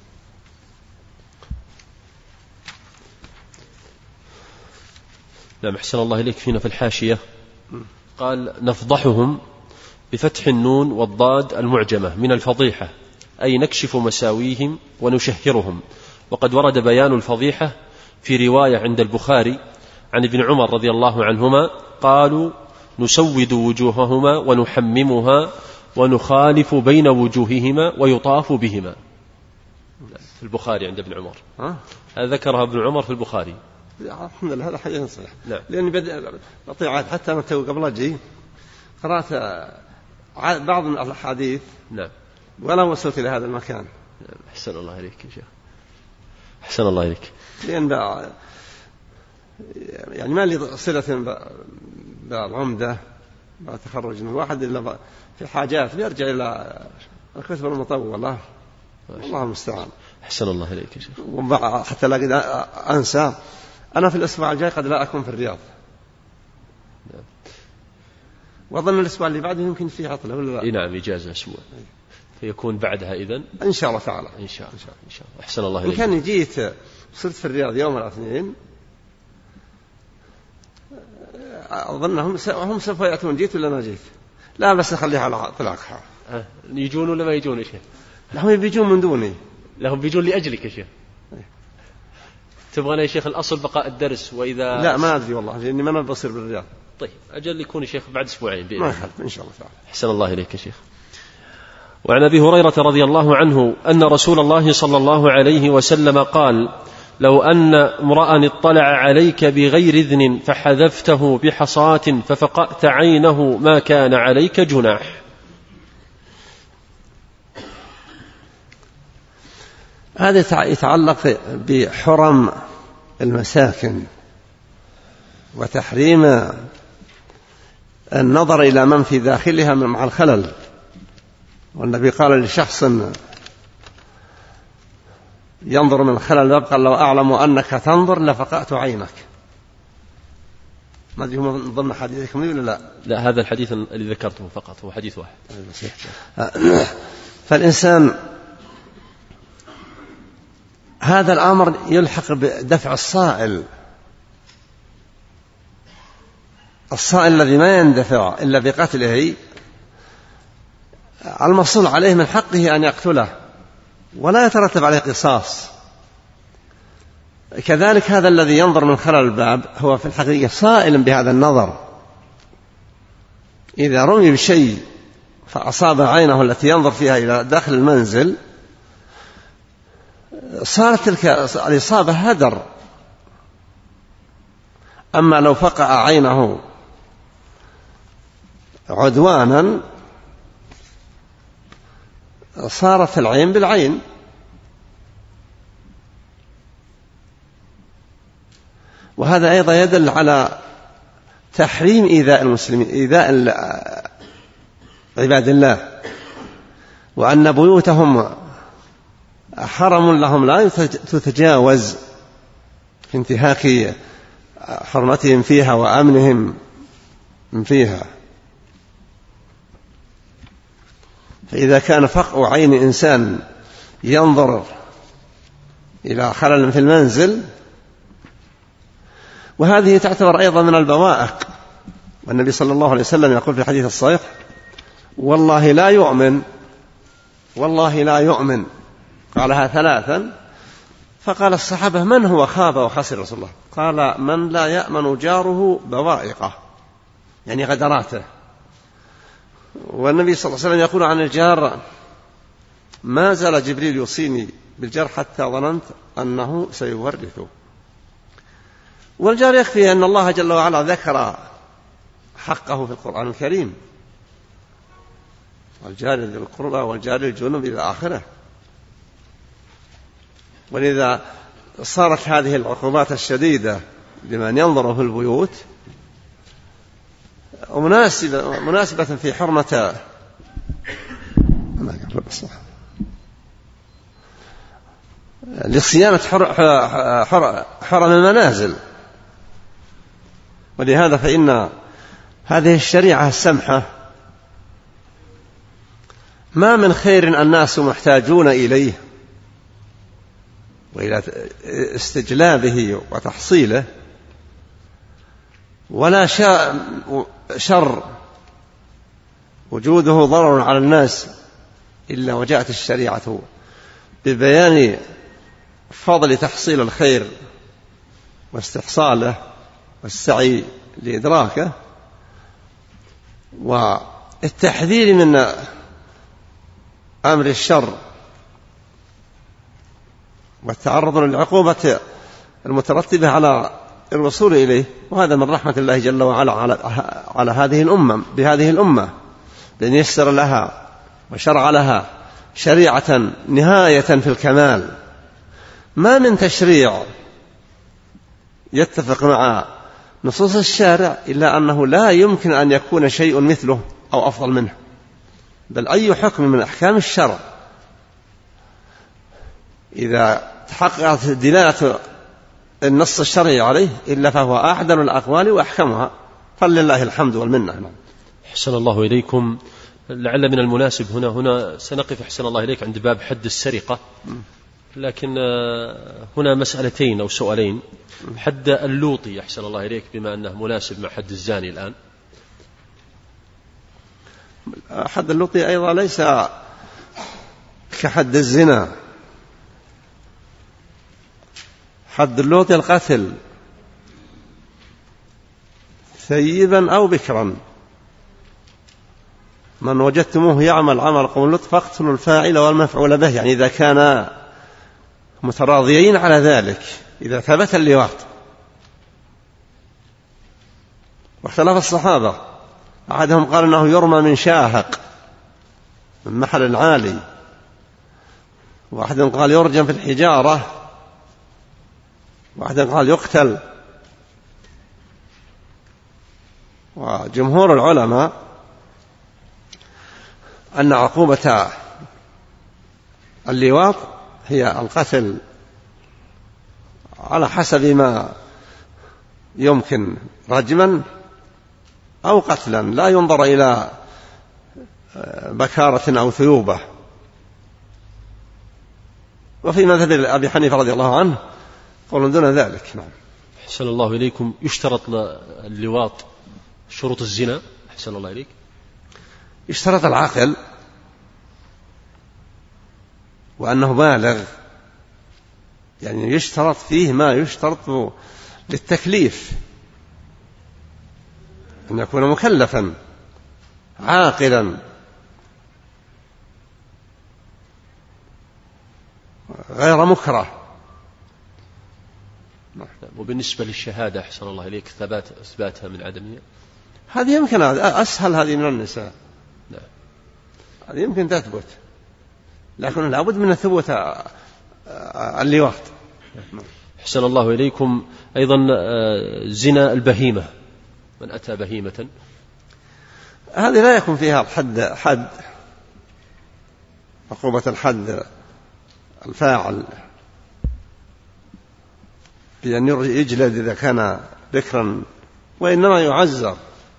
نعم، أحسن الله إليك. فينا في الحاشية قال: نفضحهم بفتح النون والضاد المعجمة من الفضيحة، أي نكشف مساويهم ونشهرهم. وقد ورد بيان الفضيحة في رواية عند البخاري عن ابن عمر رضي الله عنهما قالوا: نسود وجوههما ونحممها ونخالف بين وجوههما ويطاف بهما. في البخاري عند ابن عمر، هذا ذكرها ابن عمر في البخاري. الحمد لله هذا حديث صحيح. نعم. لأني بدأ أطيعات حتى أنا قبل أجي قرأت بعض من الأحاديث. نعم. ولا وصلت إلى هذا المكان. أحسن الله إليك يا شيخ، أحسن الله إليك. لأن بقى يعني ما لي صلة بالعمدة بعد تخرج من واحد إلا في حاجات بيرجع إلى الكتب المطولة. الله المستعان. أحسن الله إليك يا شيخ. حتى لا أنسى أنا في الأسبوع الجاي قد لا أكون في الرياض. نعم. وأظن الأسبوع اللي بعده يمكن فيه عطلة ولا لا؟ إيه نعم، إجازة أسبوع فيكون بعدها إذن إن شاء الله تعالى. إن شاء الله. إن شاء الله. أحسن الله إليك. إن كان جيت صرت في الرياض يوم الاثنين أظنهم هم سوف يأتون. جيت ولا ما جيت؟ لا بس نخليها على طلاقها. أه. يجون ولا ما يجون يا شيخ؟ لا هم بيجون من دوني. لا هم بيجون لأجلك يا شيخ. تبغى يا شيخ الأصل بقاء الدرس وإذا لا ما أدري والله لأني ما أنا بصير بالرياض. طيب أجل يكون يا شيخ بعد أسبوعين بإذن ما يخالف إن شاء الله تعالى. أحسن الله إليك يا شيخ. وعن أبي هريرة رضي الله عنه أن رسول الله صلى الله عليه وسلم قال: لو أن امرأ اطلع عليك بغير إذن فحذفته بحصاة ففقأت عينه ما كان عليك جناح. هذا يتعلق بحرم المساكن وتحريم النظر إلى من في داخلها مع الخلل. والنبي قال لشخص ينظر من الخلل يبقى: لو أعلم أنك تنظر لفقأت عينك. ما أدري هو من ضمن حديثكم ولا لا؟ لا هذا الحديث الذي ذكرته فقط هو حديث واحد. فالإنسان هذا الأمر يلحق بدفع الصائل. الصائل الذي ما يندفع إلا بقتله المصول عليه من حقه أن يقتله ولا يترتب عليه قصاص. كذلك هذا الذي ينظر من خلال الباب هو في الحقيقة صائل بهذا النظر. إذا رمي بشيء فأصاب عينه التي ينظر فيها إلى داخل المنزل صارت تلك الإصابة هدر. أما لو فقع عينه عدوانا صارت العين بالعين. وهذا أيضا يدل على تحريم إيذاء المسلمين، إيذاء عباد الله، وأن بيوتهم حرم لهم لا تتجاوز في انتهاك حرمتهم فيها وأمنهم فيها. فإذا كان فقع عين إنسان ينظر إلى خلل في المنزل، وهذه تعتبر أيضا من البوائق. والنبي صلى الله عليه وسلم يقول في الحديث الصحيح: والله لا يؤمن، والله لا يؤمن. قالها ثلاثا، فقال الصحابة: من هو خاب وخسر رسول الله؟ قال: من لا يأمن جاره بوائقه، يعني غدراته. والنبي صلى الله عليه وسلم يقول عن الجار: ما زال جبريل يوصيني بالجار حتى ظننت أنه سيورثه. والجار يكفي أن الله جل وعلا ذكر حقه في القرآن الكريم: والجار ذي القربى والجار الجنب إلى آخره. ولذا صارت هذه العقوبات الشديدة لمن ينظر في البيوت ومناسبة مناسبة في حرمة لصيانة حرم المنازل. ولهذا فإن هذه الشريعة السمحة ما من خير الناس محتاجون إليه وإلى استجلابه وتحصيله، ولا شر وجوده ضرر على الناس إلا وجاءت الشريعة ببيان فضل تحصيل الخير واستحصاله والسعي لإدراكه، والتحذير من أمر الشر والتعرض للعقوبة المترتبة على الوصول إليه. وهذا من رحمة الله جل وعلا على, على هذه الأمة بهذه الأمة، بأن يسر لها وشرع لها شريعة نهاية في الكمال. ما من تشريع يتفق مع نصوص الشارع إلا أنه لا يمكن أن يكون شيء مثله أو أفضل منه، بل أي حكم من أحكام الشرع إذا تحققت دلالة النص الشرعي عليه إلا فهو أعدل الأقوال وأحكمها، فلله الحمد والمنة. أحسن الله إليكم. لعل من المناسب هنا هنا سنقف أحسن الله إليك عند باب حد السرقة، لكن هنا مسألتين أو سؤالين. حد اللوطي أحسن الله إليك بما أنه مناسب مع حد الزاني الآن. حد اللوطي أيضا ليس كحد الزنا. حد اللوطي القتل ثيبا أو بكرا، من وجدتموه يعمل عمل قوم لوط فاقتلوا الفاعل والمفعول به، يعني إذا كان متراضيين على ذلك، إذا ثبت اللواط. واختلف الصحابة، أحدهم قال أنه يرمى من شاهق من محل عالي، وأحدهم قال يرجم في الحجارة، وأحدهم قال يقتل. وجمهور العلماء أن عقوبة اللواط هي القتل على حسب ما يمكن، رجما أو قتلا، لا ينظر إلى بكارة أو ثيوبة. وفي مذهب أبي حنيفة رضي الله عنه قول دون ذلك. نعم. أحسن الله إليكم. يشترط اللواط شروط الزنا؟ أحسن الله إليك. يشترط العقل وأنه بالغ، يعني يشترط فيه ما يشترط للتكليف، أن يكون مكلفا عاقلا غير مكره. وبالنسبة للشهادة أحسن الله إليك ثبات إثباتها من عدمها؟ هذه يمكن أسهل، هذه من النساء. نعم. هذه يمكن تثبت، لكن لابد من ثبوت اللواط. أحسن الله إليكم. أيضا زنا البهيمة، من أتى بهيمة، هذه لا يكون فيها الحد حد عقوبة الحد الفاعل بأن يجلد إذا كان ذكرا، وإنما يعزر.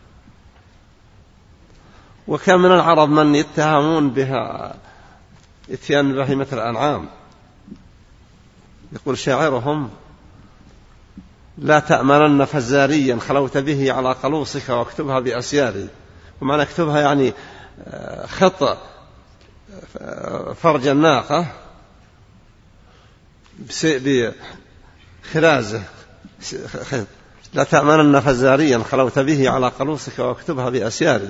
وكان من العرب من يتهمون بها اتيان بهيمة الأنعام، يقول شاعرهم: لا تأمنن فزاريا خلوت به على قلوصك واكتبها بأسياري. ومعنى اكتبها يعني خط فرج الناقة بخرازه، لا تأمنن فزاريا خلوت به على قلوصك واكتبها بأسياري.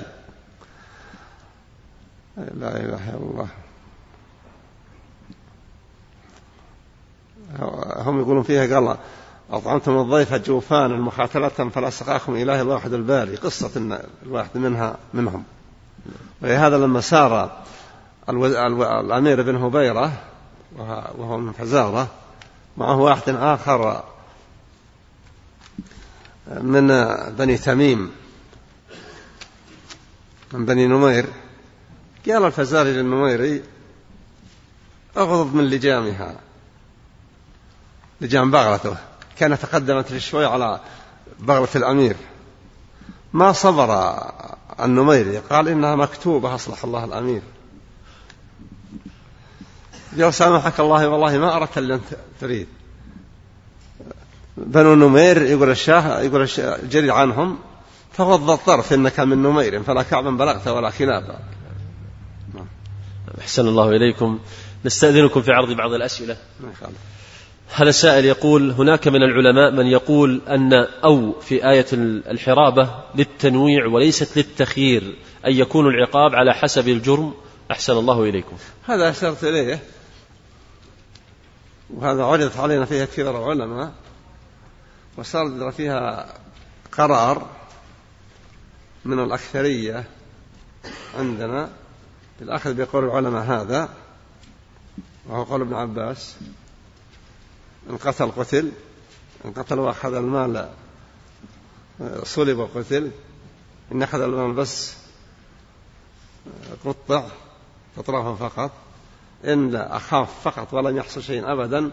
لا إله إلا الله. هم يقولون فيها قال: أطعمتم الضيف جوفانا مخاتلة فلا سقاكم إله الواحد الباري. قصة الواحد منها منهم. ولهذا لما سار الأمير بن هبيرة وهو من فزارة معه واحد آخر من بني تميم من بني نمير، قال الفزاري للنميري: أغضض من لجامها، لجام بغلته، كان تقدمت شوي على بغلة الأمير. ما صبر النميري، قال: إنها مكتوبة أصلح الله الأمير. قال: سامحك الله والله ما أردت اللي أنت تريد. بنو نمير يقول الشاه يقول الشاه جري عنهم: فغض الطرف إنك من نمير فلا كعبا بلغت ولا كلابا. أحسن الله إليكم. نستأذنكم في عرض بعض الأسئلة. هذا السائل يقول: هناك من العلماء من يقول أن أو في آية الحرابة للتنويع وليست للتخيير، أن يكون العقاب على حسب الجرم أحسن الله إليكم. هذا أشرت إليه، وهذا عرضت علينا فيها كثير العلماء، وصدر فيها قرار من الأكثرية عندنا بالأخذ بقول العلماء هذا، وهو قول ابن عباس: إن قتل قتل، إن قتل وأخذ المال صلب وقتل، إن أخذ المال بس قطع تطرفه فقط، إن أخاف فقط ولم يحصل شيء أبدا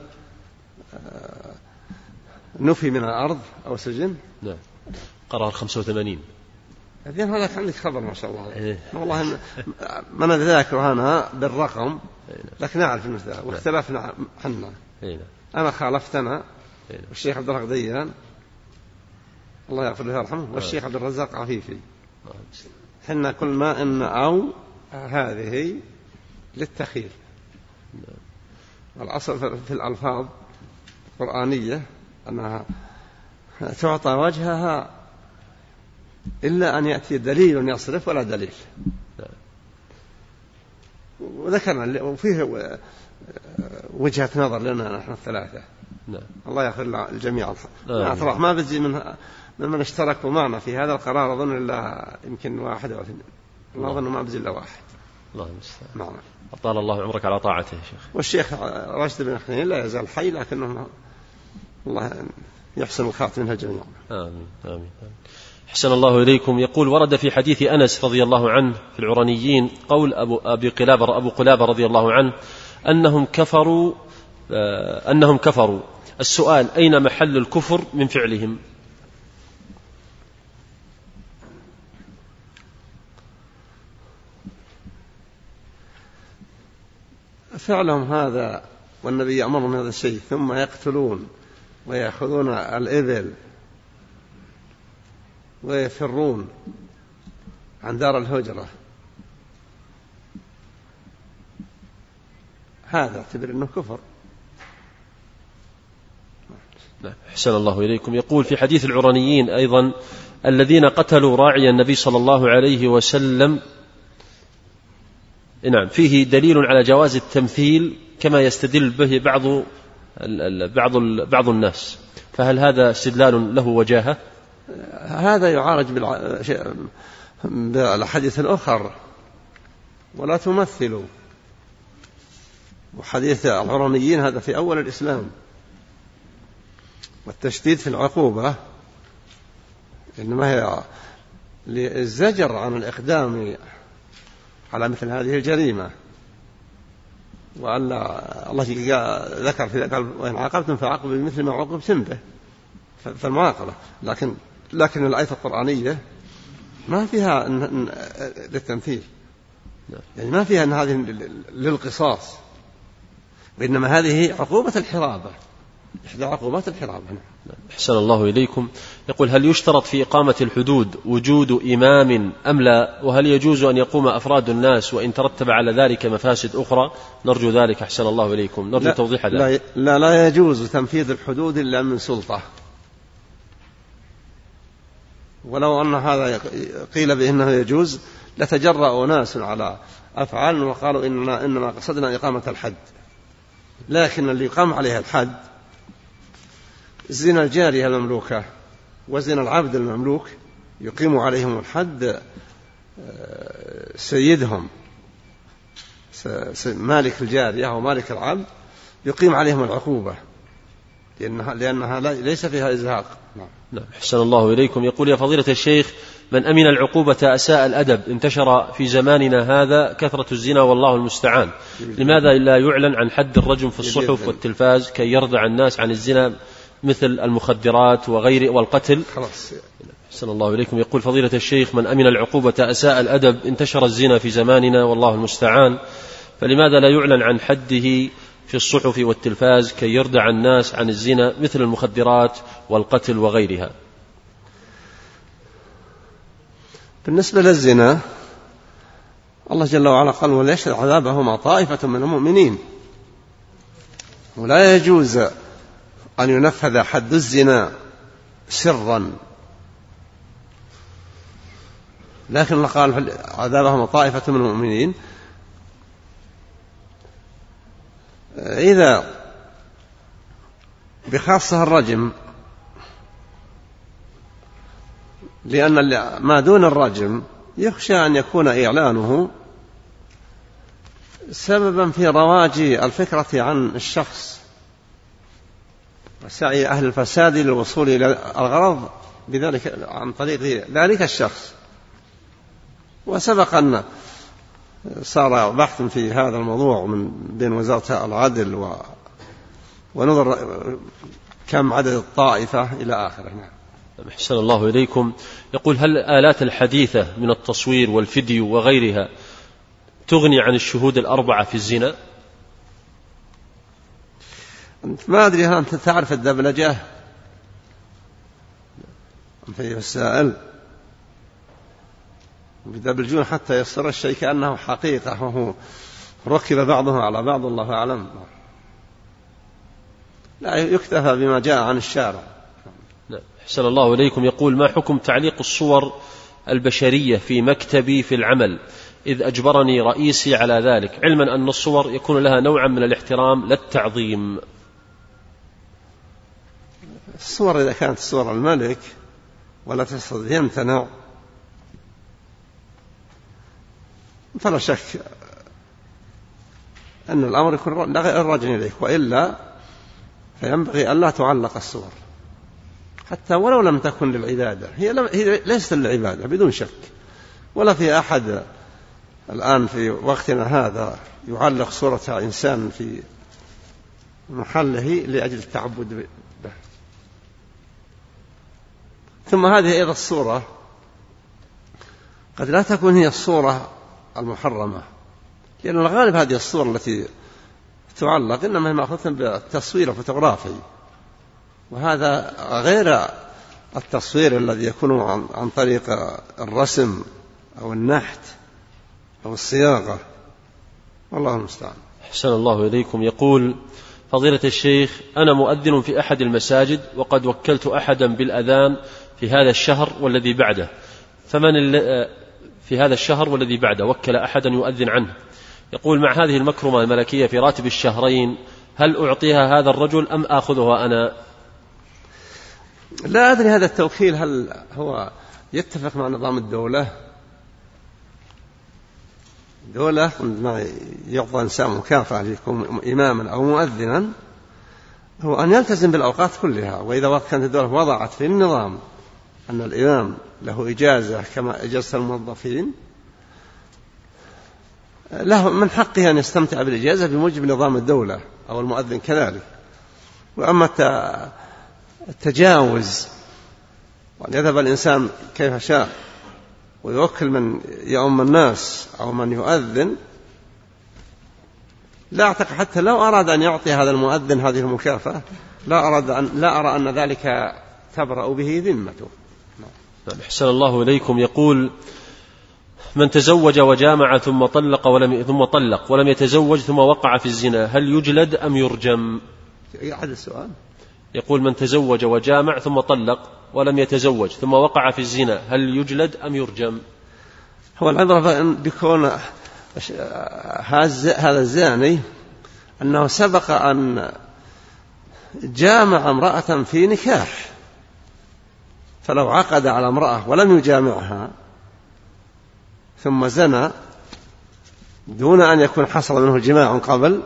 نفي من الأرض أو سجن. نعم. قرار خمسة وثمانين. إذن هذا عندك خبر ما شاء الله. إيه. والله ما أنا ذاكر أنا بالرقم، لكن أعرف المثال واختلفنا حنا. أنا خالفتنا والشيخ عبد الرزاق ديان الله يغفر له ويرحمه والشيخ عبد الرزاق عفيفي، حنا كل ما إن أو هذه للتخير. والأصل في الألفاظ القرآنية أنها تعطى وجهها إلا أن يأتي دليل يصرف ولا دليل. وذكرنا وفيه وجهة نظر لنا نحن الثلاثة. نعم. الله يغفر الجميع. أطرح ما بتجي من من اشتركوا معنا في هذا القرار أظن إلا يمكن واحد أو اثنين، ما أظن ما بتجي إلا واحد. الله المستعان. نعم. أطال الله عمرك على طاعته يا شيخ. والشيخ راشد بن حنين لا يزال حي، لكنه الله يحسن الخاتم منها جميعا. آمين آمين. أحسن الله إليكم. يقول: ورد في حديث أنس رضي الله عنه في العرنيين قول أبو أبي قلابة أبو قلابة رضي الله عنه أنهم كفروا آه أنهم كفروا. السؤال: أين محل الكفر من فعلهم؟ فعلهم هذا، والنبي يأمرهم هذا الشيء، ثم يقتلون ويأخذون الإبل ويفرون عن دار الهجرة، هذا اعتبر أنه كفر. أحسن الله إليكم. يقول في حديث العرنيين أيضا: الذين قتلوا راعي النبي صلى الله عليه وسلم، نعم، فيه دليل على جواز التمثيل كما يستدل به بعض بعض بعض الناس، فهل هذا استدلال له وجاهة؟ هذا يعالج بالحديث الآخر: ولا تمثلوا. وحديث العرنيين هذا في أول الإسلام، والتشديد في العقوبة إنما هي للزجر عن الإقدام على مثل هذه الجريمة. وأن الله ذكر في ذلك: وإن عاقبتم فعاقبوا بمثل ما عوقبتم به، فالمعاقبة. لكن لكن الآية القرآنية ما فيها للتمثيل، يعني ما فيها أن هذه للقصاص، وإنما هذه عقوبة الحرابة، إحدى عقوبات الحرابة. أحسن الله إليكم. يقول: هل يشترط في إقامة الحدود وجود إمام أم لا؟ وهل يجوز أن يقوم أفراد الناس وإن ترتب على ذلك مفاسد أخرى؟ نرجو ذلك. أحسن الله إليكم. نرجو توضيح ذلك. لا, لا لا يجوز تنفيذ الحدود إلا من سلطة. ولو أن هذا قيل بأنه يجوز لتجرأ ناس على أفعال وقالوا إننا إنما قصدنا إقامة الحد. لكن اللي يقام عليها الحد زنا الجارية المملوكة وزنا العبد المملوك يقيم عليهم الحد سيدهم مالك الجارية ومالك العبد، يقيم عليهم العقوبة لأنها, لأنها ليس فيها إزهاق. نعم. أحسن الله إليكم. يقول: يا فضيلة الشيخ، من أمن العقوبة أساء الأدب. انتشر في زماننا هذا كثرة الزنا والله المستعان، لماذا لا يعلن عن حد الرجم في الصحف والتلفاز كي يردع الناس عن الزنا مثل المخدرات وغير والقتل؟ أحسن الله إليكم. يقول: فضيلة الشيخ، من أمن العقوبة أساء الأدب. انتشر الزنا في زماننا والله المستعان، فلماذا لا يعلن عن حده في الصحف والتلفاز كي يردع الناس عن الزنا مثل المخدرات والقتل وغيرها؟ بالنسبة للزنا الله جل وعلا قال: وليشهد عذابهما طائفة من المؤمنين. ولا يجوز أن ينفذ حد الزنا سرا، لكن الله قال: عذابهما طائفة من المؤمنين. إذا بخاصة الرجم، لأن ما دون الرجم يخشى أن يكون إعلانه سببا في رواج الفكرة عن الشخص وسعي أهل الفساد للوصول إلى الغرض بذلك عن طريق ذلك الشخص. وسبق أن صار بحث في هذا الموضوع من بين وزارة العدل و... ونظر كم عدد الطائفة إلى آخره. أحسن الله إليكم. يقول: هل الآلات الحديثة من التصوير والفيديو وغيرها تغني عن الشهود الأربعة في الزنا؟ ما أدري هل أنت تعرف الدبلجة في السائل، يدبلجون حتى يصير الشيء كأنه حقيقة وهو ركب بعضه على بعض، الله أعلم. لا، يكتفى بما جاء عن الشارع. أحسن الله إليكم. يقول: ما حكم تعليق الصور البشرية في مكتبي في العمل، إذ أجبرني رئيسي على ذلك، علما أن الصور يكون لها نوعا من الاحترام لا التعظيم؟ الصور إذا كانت صور الملك ولا تستطيع يمتنع فلا شك أن الأمر يكون الرجل إليك، وإلا فينبغي ألا تعلق الصور حتى ولو لم تكن للعبادة. هي, هي ليست للعبادة بدون شك، ولا في أحد الآن في وقتنا هذا يعلق صورة إنسان في محله لأجل التعبد به. ثم هذه أيضا الصورة قد لا تكون هي الصورة المحرمة، لأن الغالب هذه الصور التي تعلق إنما هي مأخوذة بالتصوير الفوتوغرافي، وهذا غير التصوير الذي يكون عن, عن طريق الرسم أو النحت أو الصياغة، والله المستعان. أحسن الله إليكم. يقول: فضيلة الشيخ، أنا مؤذن في أحد المساجد، وقد وكلت أحدا بالأذان في هذا الشهر والذي بعده، فمن في هذا الشهر والذي بعده وكل أحدا يؤذن عنه. يقول: مع هذه المكرمة الملكية في راتب الشهرين، هل أعطيها هذا الرجل أم آخذها أنا؟ لا أدري هذا التوكيل هل هو يتفق مع نظام الدولة؟ دولة عندما يعطى إنسان مكافأة ليكون إماما أو مؤذنا هو أن يلتزم بالأوقات كلها. وإذا كانت الدولة وضعت في النظام أن الإمام له إجازة كما إجازة الموظفين، له من حقه أن يستمتع بالإجازة بموجب نظام الدولة أو المؤذن كذلك. وأما التجاوز وأن يذهب الإنسان كيف شاء ويوكل من يؤم الناس أو من يؤذن، لا أعتقد حتى لو أراد أن يعطي هذا المؤذن هذه المكافأة لا, أراد أن لا أرى أن ذلك تبرأ به ذمته. أحسن الله إليكم. يقول: من تزوج وجامع ثم طلق ولم ثم طلق ولم يتزوج ثم وقع في الزنا، هل يجلد أم يرجم؟ يعد السؤال. يقول: من تزوج وجامع ثم طلق ولم يتزوج ثم وقع في الزنا، هل يجلد أم يرجم؟ هو العبرة بكون هذا الزاني أنه سبق أن جامع امرأة في نكاح، فلو عقد على امرأة ولم يجامعها ثم زنى دون أن يكون حصل منه جماع قبل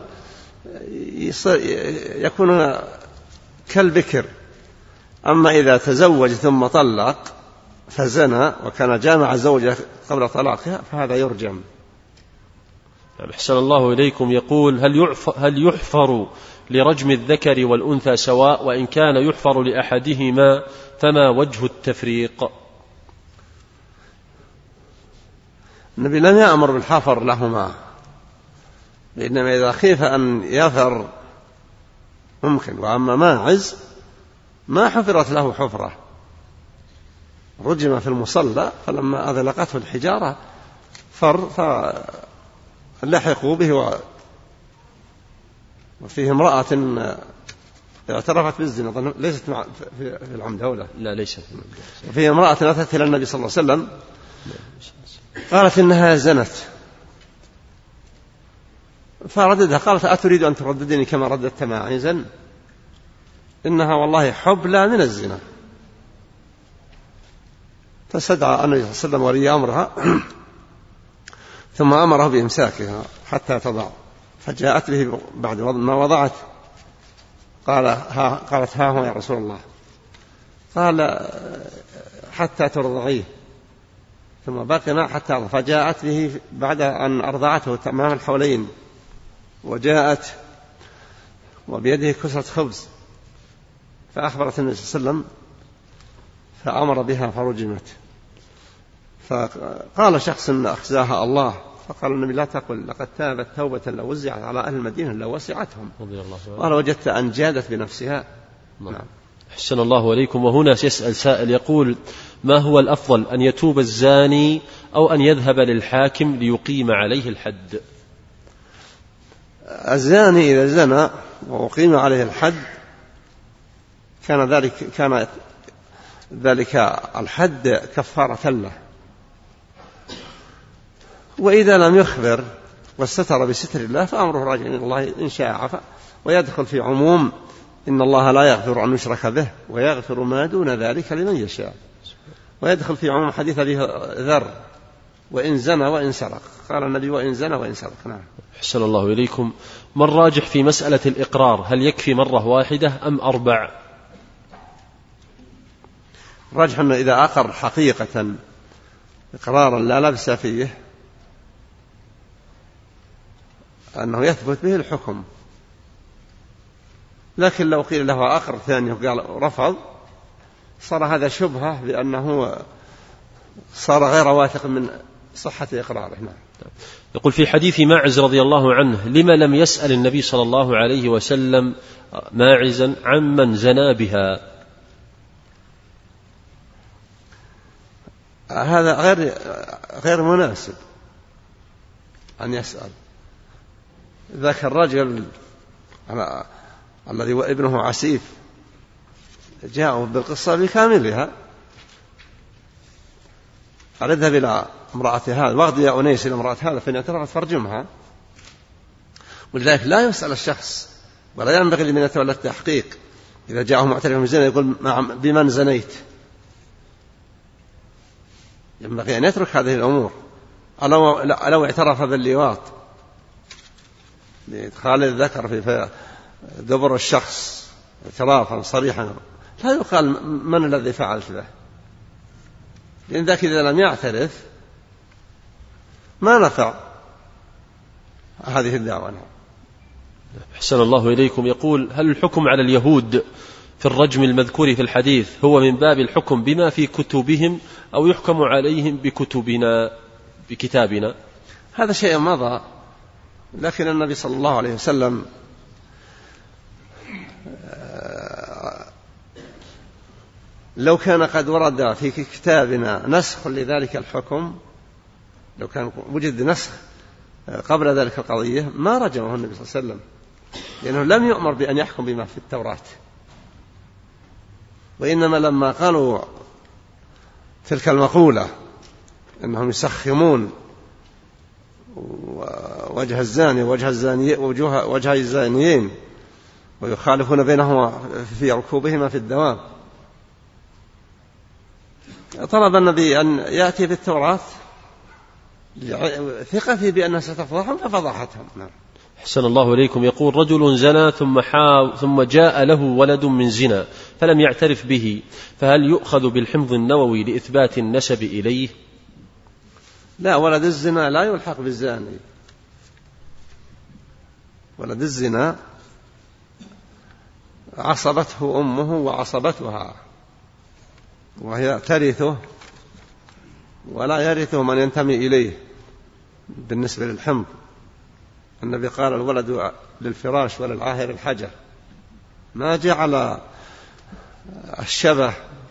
يكون كالبكر. أما إذا تزوج ثم طلق فزنى وكان جامع زوجه قبل طلاقها فهذا يرجم. أحسن الله إليكم. يقول: هل هل يحفر لرجم الذكر والأنثى سواء، وإن كان يحفر لأحدهما فما وجه التفريق؟ النبي لم يأمر بالحفر لهما، لأنما إذا خيف أن يفر ممكن. وأما ماعز ما حفرت له حفرة، رجم في المصلى فلما أذلقته الحجارة فر فلحقوا به. وفيه امرأة اعترفت بالزنا ليست في العمد ولا لا ليست. وفيه امرأة أتت إلى النبي صلى الله عليه وسلم قالت إنها زنت، فرددها، قالت أتريد أن ترددني كما رددت ماعزا؟ إنها والله حبلى من الزنا. فاستدعى النبي صلى الله عليه وسلم ولي أمرها ثم أمره بإمساكها حتى تضع، فجاءت به بعد ما وضعت قال ها قالت ها هو يا رسول الله. قال حتى ترضعيه، ثم بقي حتى أرضع، فجاءت به بعد أن أرضعته تمام الحولين، وجاءت وبيده كسرة خبز، فأخبرت النبي صلى الله عليه وسلم فأمر بها فرجمت. فقال شخص أخزاها الله، فقال النبي لا تقل لقد تابت توبة لو وزعت على أهل المدينة لو وسعتهم. قال وجدت أن جادت بنفسها. نعم. أحسن الله إليكم. وهنا يسأل سائل يقول: ما هو الأفضل، أن يتوب الزاني أو أن يذهب للحاكم ليقيم عليه الحد؟ الزاني إذا زنى وأقيم عليه الحد كان ذلك كان ذلك الحد كفارة له، وإذا لم يخبر واستتر بستر الله فأمره راجع إلى الله إن شاء عفا، ويدخل في عموم إن الله لا يغفر أن يشرك به ويغفر ما دون ذلك لمن يشاء، ويدخل في عموم حديث أبي ذر وإن زنى وإن سرق، قال النبي وإن زنى وإن سرق. نعم. أحسن الله إليكم. ما الراجح في مسألة الإقرار، هل يكفي مرة واحدة أم أربع؟ الراجح أنه إذا أقر حقيقة إقرارا لا لبس فيه أنه يثبت به الحكم، لكن لو قيل له أقر ثاني وقال رفض صار هذا شبهة بأنه صار غير واثق من صحة إقراره. يقول في حديث ماعز رضي الله عنه: لما لم يسأل النبي صلى الله عليه وسلم ماعزا عمن زنا بها؟ هذا غير غير مناسب أن يسأل. ذاك الرجل الذي ابنه عسيف جاءوا بالقصة بكاملها، قال اذهب إلى امرأة هذا واغض يا أنيس إلى امرأة هذا فإن اعترفت فارجمها. ولذلك لا يسأل الشخص ولا ينبغي لمن يتولى التحقيق إذا جاءه معترف بالزنا يقول بمن زنيت، ينبغي أن يترك هذه الأمور. لو اعترف باللواط لإدخال الذكر في دبر الشخص اعترافا صريحا لا يقال من الذي فعلت به، لأن ذاك إذا لم يعترف ما نفع هذه الدعوة. أحسن الله إليكم. يقول: هل الحكم على اليهود في الرجم المذكور في الحديث هو من باب الحكم بما في كتبهم أو يحكم عليهم بكتبنا بكتابنا؟ هذا شيء مضى، لكن النبي صلى الله عليه وسلم لو كان قد ورد في كتابنا نسخ لذلك الحكم، لو كان وجد نسخ قبل ذلك القضية ما رجمه النبي صلى الله عليه وسلم، لأنه لم يؤمر بأن يحكم بما في التوراة، وإنما لما قالوا تلك المقولة أنهم يسخمون وجه الزاني وجه الزاني وجه وجه الزانيين ويخالفون بينهما في ركوبهما في الدوام، طلب النبي أن يأتي بالتوراة ثقة بأنها ستفضحهم ففضحتهم. نعم. أحسن الله إليكم. يقول: رجل زنى ثم حاو ثم جاء له ولد من زنا فلم يعترف به، فهل يؤخذ بالحمض النووي لإثبات النسب إليه؟ لا، ولد الزنا لا يلحق بالزاني، ولد الزنا عصبته أمه وعصبتها، وهي ترثه ولا يرثه من ينتمي إليه بالنسبة للحمض. النبي قال: الولد للفراش وللعاهر الحجر، ما جعل الشبه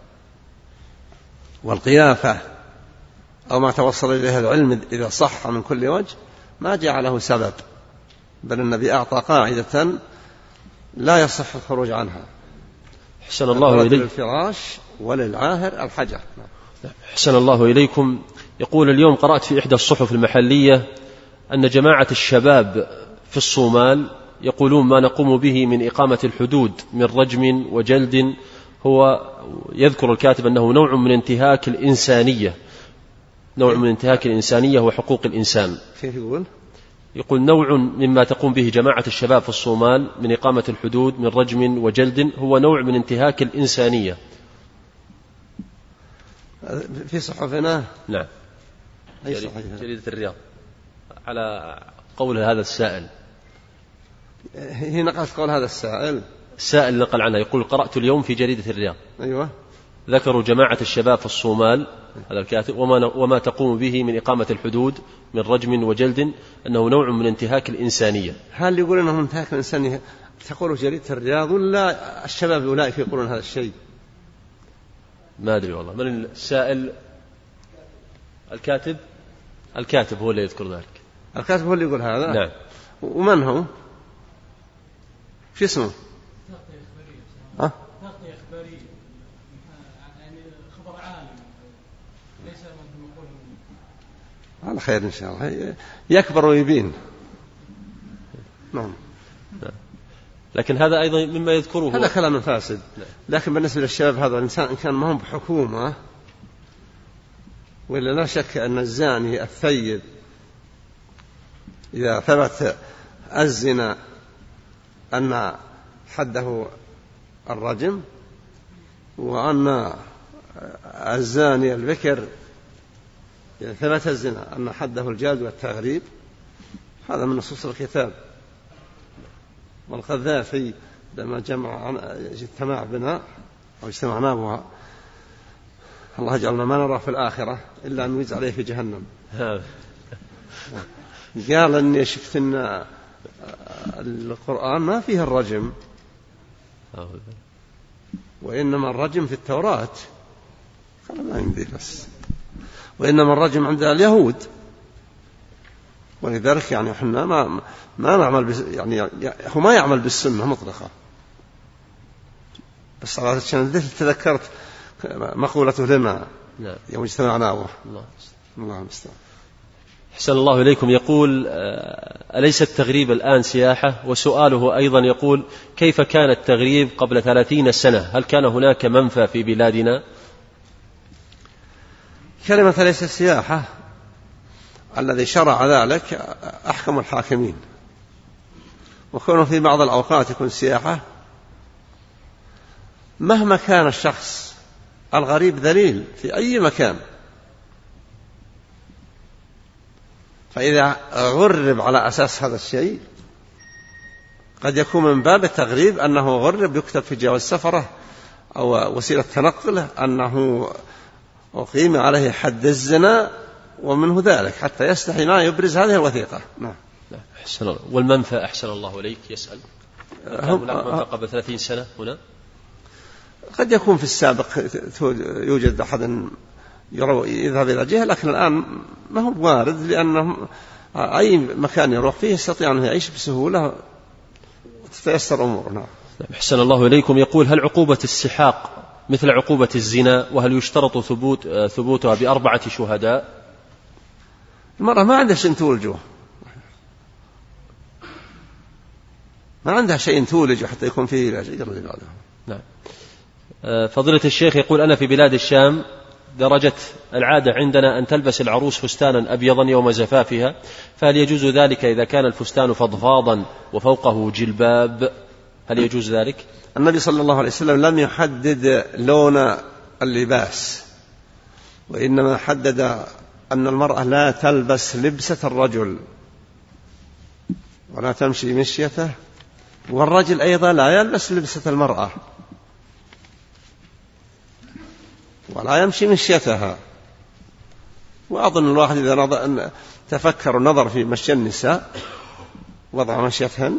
والقيافة أو ما توصل إليه العلم إذا صح من كل وجه ما جعله سبب، بل النبي أعطى قاعدة لا يصح الخروج عنها. حسن الله إليكم. للفراش وللعاهر الحجر. حسن الله إليكم. يقول: اليوم قرأت في إحدى الصحف المحلية أن جماعة الشباب في الصومال يقولون ما نقوم به من إقامة الحدود من رجم وجلد هو يذكر الكاتب أنه نوع من انتهاك الإنسانية نوع من انتهاك الإنسانية وحقوق الإنسان. كيف يقول؟ يقول نوع مما تقوم به جماعة الشباب في الصومال من إقامة الحدود من رجم وجلد هو نوع من انتهاك الإنسانية. في صحفنا؟ نعم. أي صحيفة؟ جريدة الرياض على قول هذا السائل. هي نقلت قول هذا السائل. السائل نقل عنها يقول قرأت اليوم في جريدة الرياض. أيوة. ذكروا جماعة الشباب في الصومال هذا الكاتب وما, وما تقوم به من إقامة الحدود من رجم وجلد أنه نوع من انتهاك الإنسانية. هل يقول أنه انتهاك الإنسانية تقول جريدة الرياض ولا الشباب أولئك يقولون هذا الشيء؟ ما أدري والله. من السائل؟ الكاتب الكاتب هو اللي يذكر ذلك. الكاتب هو اللي يقول هذا؟ نعم. ومن هو؟ شو اسمه؟ تغطية إخبارية يعني خبر عالم ليس من مقول على خير إن شاء الله يكبر ويبين. نعم. لكن هذا أيضا مما يذكره هذا كلام فاسد. لكن بالنسبة للشباب هذا الإنسان إن كان ما هم بحكومة ولا لا شك أن الزاني الثيب إذا ثبت الزنا أن حده الرجم وأن الزاني البكر إذا ثبت الزنا أن حده الجلد والتغريب هذا من نصوص الكتاب. والقذافي لما جمع اجتماع بنا أو اجتمعنا بها الله يجعلنا ما نرى في الآخرة إلا أن يجعل عليه في جهنم قال أني شفت أن القرآن ما فيه الرجم وإنما الرجم في التوراة. قال ما يمدي بس وإنما الرجم عند اليهود ولذلك يعني احنا ما ما نعمل يعني هو ما يعمل بالسنة مطلقة. بس عشان تذكرت مقولته لنا يوم اجتمعنا الله الله المستعان. أحسن الله إليكم. يقول أليس التغريب الآن سياحة؟ وسؤاله أيضا يقول كيف كان التغريب قبل ثلاثين سنة؟ هل كان هناك منفى في بلادنا؟ كلمة ليس سياحة الذي شرع ذلك أحكم الحاكمين وكونه في بعض الأوقات يكون سياحة مهما كان الشخص الغريب ذليل في أي مكان فإذا غرب على أساس هذا الشيء قد يكون من باب التغريب أنه غرب يكتب في جواز السفرة أو وسيلة تنقله أنه أقيم عليه حد الزنا ومنه ذلك حتى يستحي ما يبرز هذه الوثيقة. نعم. أحسن الله. والمنفى أحسن الله إليك يسأل كان هناك منفى قبل ثلاثين سنة هنا؟ قد يكون في السابق يوجد أحد يذهب إلى جهة لكن الآن ما هو وارد لأنه أي مكان يروح فيه يستطيع أن يعيش بسهولة وتتيسر أموره. نعم. أحسن الله إليكم. يقول هل عقوبة السحاق مثل عقوبة الزنا وهل يشترط ثبوت ثبوتها بأربعة شهداء؟ المرأة ما عندها شيء تولجه ما عندها شيء تولج حتى يكون فيه علاج. نعم. فضيلة الشيخ يقول أنا في بلاد الشام درجت العادة عندنا أن تلبس العروس فستانا أبيضا يوم زفافها فهل يجوز ذلك إذا كان الفستان فضفاضا وفوقه جلباب؟ هل يجوز ذلك؟ النبي صلى الله عليه وسلم لم يحدد لون اللباس وإنما حدد أن المرأة لا تلبس لبسة الرجل ولا تمشي مشيته والرجل أيضا لا يلبس لبسة المرأة ولا يمشي مشيتها. وأظن الواحد إذا نظر تفكر ونظر في مشي النساء وضع مشيتهن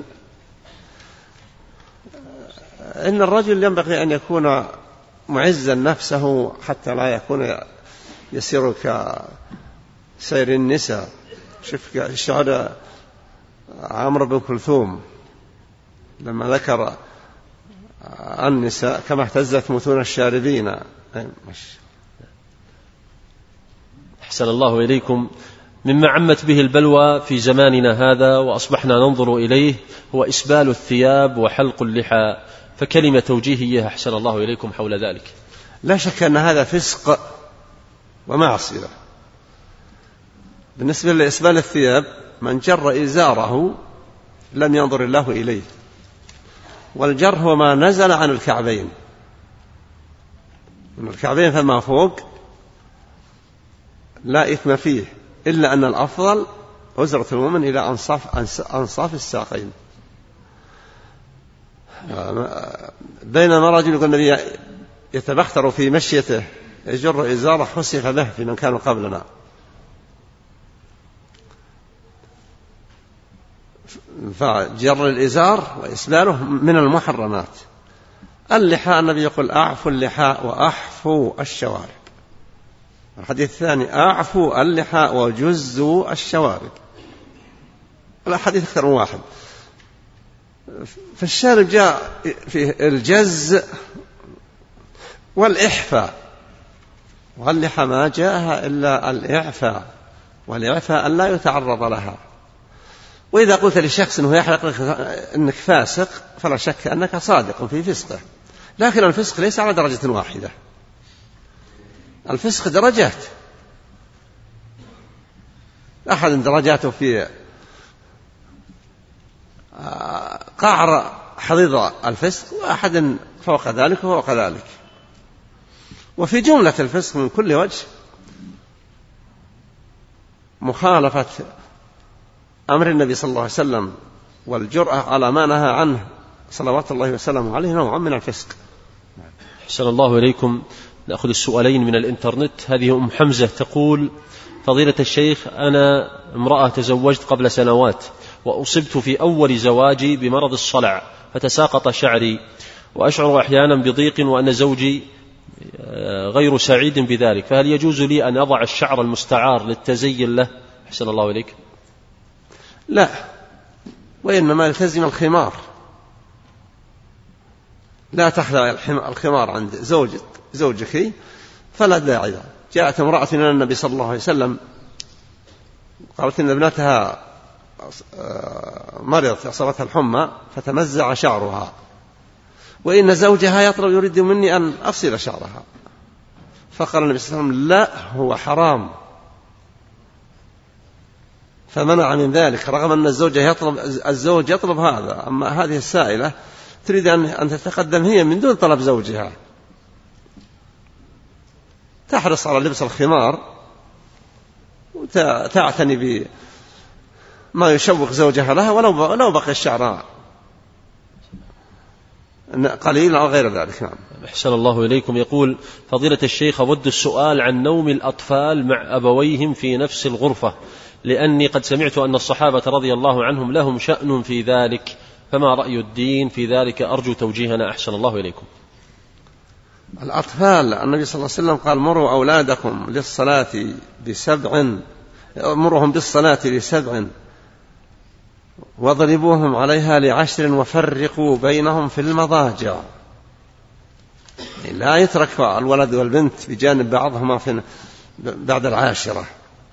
إن الرجل ينبغي أن يكون معزا نفسه حتى لا يكون يسير كسير النساء. شوف الشهداء عمرو بن كلثوم لما ذكر النساء كما اهتزت متون الشاربين. أحسن الله إليكم. مما عمت به البلوى في زماننا هذا وأصبحنا ننظر إليه هو إسبال الثياب وحلق اللحى، فكلمة توجيهية أحسن الله إليكم حول ذلك. لا شك أن هذا فسق ومعصية. بالنسبة لإسبال الثياب، من جر إزاره لم ينظر الله إليه، والجر هو ما نزل عن الكعبين، من الكعبين فما فوق لا إثم فيه، إلا أن الأفضل أزرة المؤمن إلى أنصاف, أنصاف الساقين. بينما رجل يقول النبي يتبختر في مشيته يجر إزاره حسف به في من كانوا قبلنا. فجر الإزار وإسباله من المحرمات. اللحى النبي يقول أعفوا اللحى وأحفوا الشوارب. الحديث الثاني أعفوا اللحى وجزوا الشوارب. الحديث أكثر من واحد. فالشارب جاء في الجز والإحفاء، واللحى ما جاءها إلا الإعفاء، والإعفاء أن لا يتعرض لها. وإذا قلت لشخص أنه يحلق لك أنك فاسق فلا شك أنك صادق في فسقه، لكن الفسق ليس على درجة واحدة، الفسق درجات. أحد درجاته في قعر حضيض الفسق، وأحد فوق ذلك وفوق ذلك. وفي جملة الفسق من كل وجه مخالفة أمر النبي صلى الله عليه وسلم والجرأة على ما نهى عنه صلوات الله وسلامه عليه نوع من الفسق. أحسن الله إليكم. نأخذ السؤالين من الإنترنت. هذه أم حمزة تقول: فضيلة الشيخ، أنا امرأة تزوجت قبل سنوات، وأصبت في أول زواجي بمرض الصلع فتساقط شعري، وأشعر أحيانا بضيق وأن زوجي غير سعيد بذلك، فهل يجوز لي أن أضع الشعر المستعار للتزين له؟ أحسن الله إليك. لا، وإنما يلتزم الخمار. لا تخلع الخمار عند زوجك زوجك فلا داعي. جاءت امرأة إلى النبي صلى الله عليه وسلم قالت إن ابنتها مرضت أصابتها الحمى فتمزع شعرها، وإن زوجها يطلب يريد مني أن أفصل شعرها. فقال النبي صلى الله عليه وسلم: لا، هو حرام. فمنع من ذلك، رغم أن الزوج يطلب الزوج يطلب هذا. أما هذه السائلة تريد أن تتقدم هي من دون طلب زوجها، تحرص على لبس الخمار وتعتني بما يشوق زوجها لها ولو بقي الشعر قليل أو غير ذلك. نعم. أحسن الله إليكم. يقول: فضيلة الشيخ، أود السؤال عن نوم الأطفال مع أبويهم في نفس الغرفة، لأني قد سمعت أن الصحابة رضي الله عنهم لهم شأن في ذلك، فما رأي الدين في ذلك؟ أرجو توجيهنا أحسن الله إليكم. الأطفال، النبي صلى الله عليه وسلم قال: مروا أولادكم للصلاة بسبع، مرهم بالصلاة لسبع واضربوهم عليها لعشر وفرقوا بينهم في المضاجع. لا يترك الولد والبنت بجانب بعضهما في بعد العاشرة،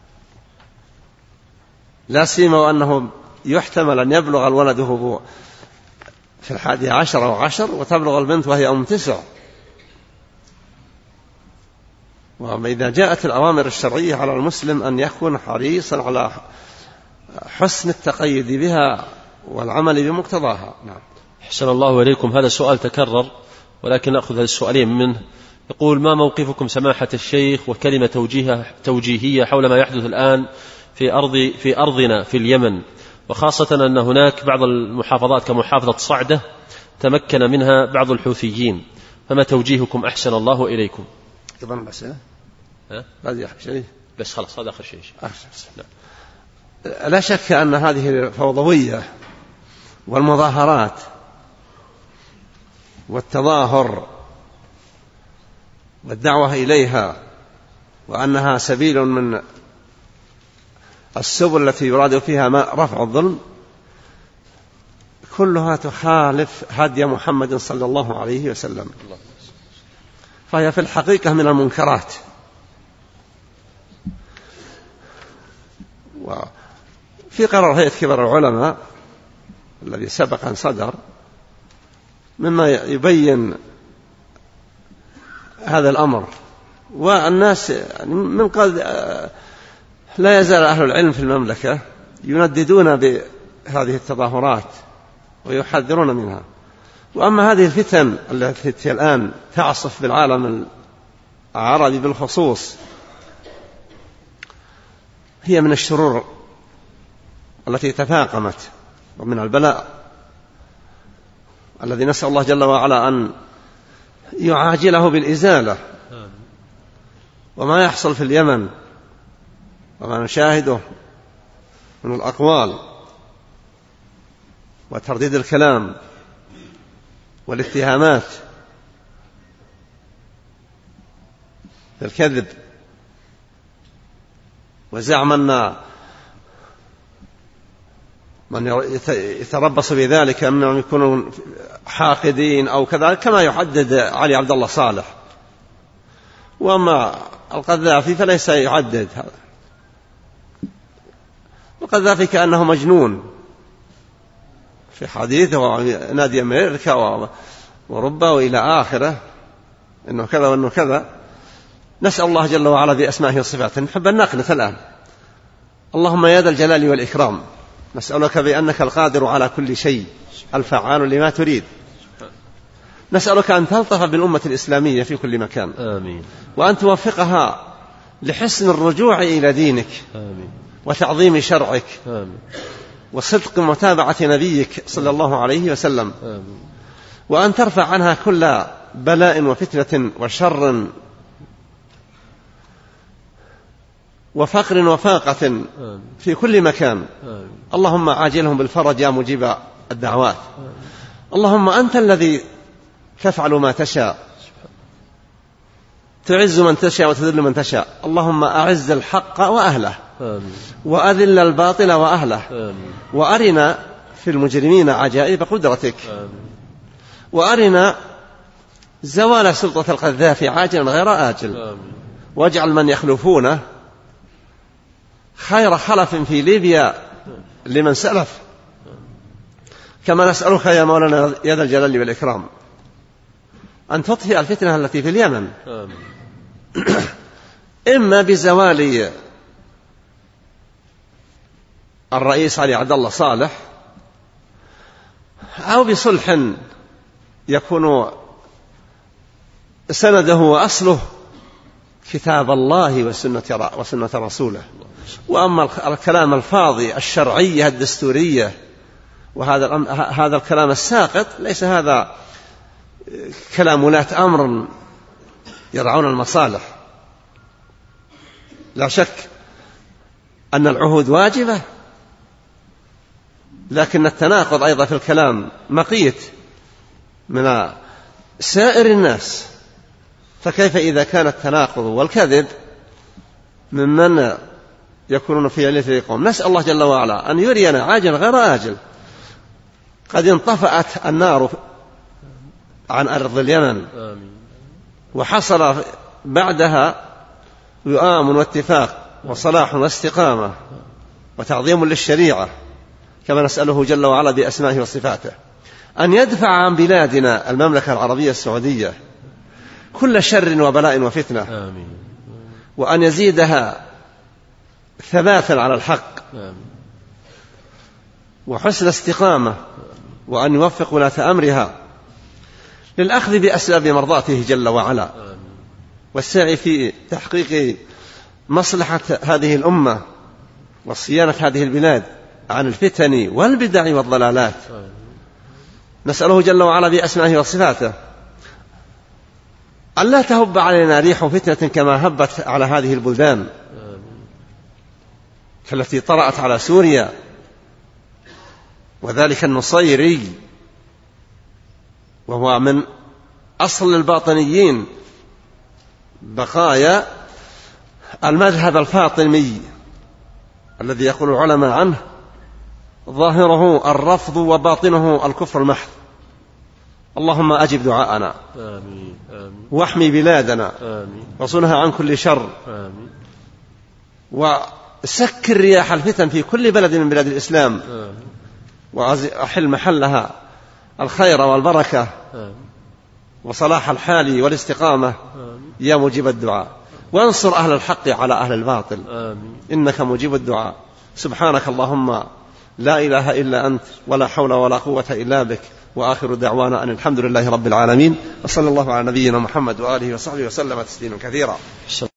لا سيما وأنه يحتمل أن يبلغ الولد وهو في الحادي عشر أو عشر، وتبلغ البنت وهي أم تسع. وإذا جاءت الأوامر الشرعية على المسلم أن يكون حريصا على حسن التقيد بها والعمل بمقتضاها. نعم. أحسن الله إليكم. هذا السؤال تكرر ولكن نأخذ هذا السؤالين منه. يقول: ما موقفكم سماحة الشيخ وكلمة توجيه توجيهية حول ما يحدث الآن في أرض في أرضنا في اليمن، وخاصة أن هناك بعض المحافظات كمحافظة صعدة تمكن منها بعض الحوثيين، فما توجيهكم أحسن الله إليكم؟ طبعا بس ها هذه شيء بس خلاص هذا آخر شيء. نعم. لا شك أن هذه الفوضوية والمظاهرات والتظاهر والدعوة إليها، وأنها سبيل من السبل التي يراد فيها رفع الظلم، كلها تخالف هدي محمد صلى الله عليه وسلم، فهي في الحقيقة من المنكرات. وفي قرار هيئة كبار العلماء الذي سبق أن صدر مما يبين هذا الأمر. والناس من قد لا يزال أهل العلم في المملكة ينددون بهذه التظاهرات ويحذرون منها. وأما هذه الفتن التي الآن تعصف بالعالم العربي بالخصوص هي من الشرور التي تفاقمت ومن البلاء الذي نسأل الله جل وعلا أن يعاجله بالإزالة. وما يحصل في اليمن وما نشاهده من الأقوال وترديد الكلام والاتهامات بالكذب وزعم أن من يتربص بذلك أنهم يكونون حاقدين أو كذا كما يحدد علي عبد الله صالح. وأما القذافي فليس يعدد هذا. القذافي كأنه مجنون في حديثه ونادي أمريكا وربا وإلى آخره إنه كذا وإنه كذا. نسأل الله جل وعلا بأسمائه وصفاته. نحب أن نقنت الآن اللهم يا ذا الجلال والإكرام نسألك بأنك القادر على كل شيء الفعال لما تريد. نسألك أن تلطف بالأمة الإسلامية في كل مكان. آمين. وأن توفقها لحسن الرجوع إلى دينك. آمين. وتعظيم شرعك. آمين. وصدق متابعة نبيك صلى الله عليه وسلم. آمين. وأن ترفع عنها كل بلاء وفتنة وشر وفقر وفاقة في كل مكان. آمين. اللهم عاجلهم بالفرج يا مجيب الدعوات. آمين. اللهم أنت الذي تفعل ما تشاء تعز من تشاء وتذل من تشاء. اللهم أعز الحق وأهله. آمين. وأذل الباطل وأهله. آمين. وأرنا في المجرمين عجائب قدرتك. آمين. وأرنا زوال سلطة القذافي عاجلا غير آجل. آمين. واجعل من يخلفونه خير خلف في ليبيا لمن سلف. كما نسألك يا مولانا يا ذا الجلال والإكرام أن تطفئ الفتنة التي في اليمن. آمين. إما بزوال الرئيس علي عبد الله صالح أو بصلح يكون سنده وأصله كتاب الله وسنة, وسنة رسوله. وأما الكلام الفاضي الشرعية الدستورية وهذا هذا الكلام الساقط ليس هذا كلام ولاة أمر يرعون المصالح. لا شك أن العهود واجبة لكن التناقض أيضا في الكلام مقيت من سائر الناس. فكيف إذا كان التناقض والكذب ممن يكونون في علة القوم؟ نسأل الله جل وعلا أن يرينا عاجل غير آجل. قد انطفأت النار عن أرض اليمن وحصل بعدها وئام واتفاق وصلاح واستقامة وتعظيم للشريعة. كما نسأله جل وعلا بأسمائه وصفاته أن يدفع عن بلادنا المملكة العربية السعودية كل شر وبلاء وفتنة. آمين. وأن يزيدها ثباتا على الحق. آمين. وحسن استقامة. وأن يوفق ولاة أمرها للأخذ بأسباب مرضاته جل وعلا. آمين. والسعي في تحقيق مصلحة هذه الأمة وصيانة هذه البلاد عن الفتن والبدع والضلالات. آمين. نسأله جل وعلا بأسمائه وصفاته أن لا تهب علينا ريح فتنة كما هبت على هذه البلدان كالتي طرأت على سوريا وذلك النصيري وهو من أصل الباطنيين بقايا المذهب الفاطمي الذي يقول العلماء عنه ظاهره الرفض وباطنه الكفر المحض. اللهم أجب دعاءنا. آمين. آمين. واحمي بلادنا. آمين. وصنها عن كل شر. آمين. وسكر رياح الفتن في كل بلد من بلاد الإسلام وأحل محلها الخير والبركة وصلاح الحال والاستقامة يا مجيب الدعاء، وانصر أهل الحق على أهل الباطل إنك مجيب الدعاء. سبحانك اللهم لا إله إلا أنت ولا حول ولا قوة إلا بك، وآخر دعوانا أن الحمد لله رب العالمين، وصلى الله على نبينا محمد وآله وصحبه وسلم تسليما كثيرا.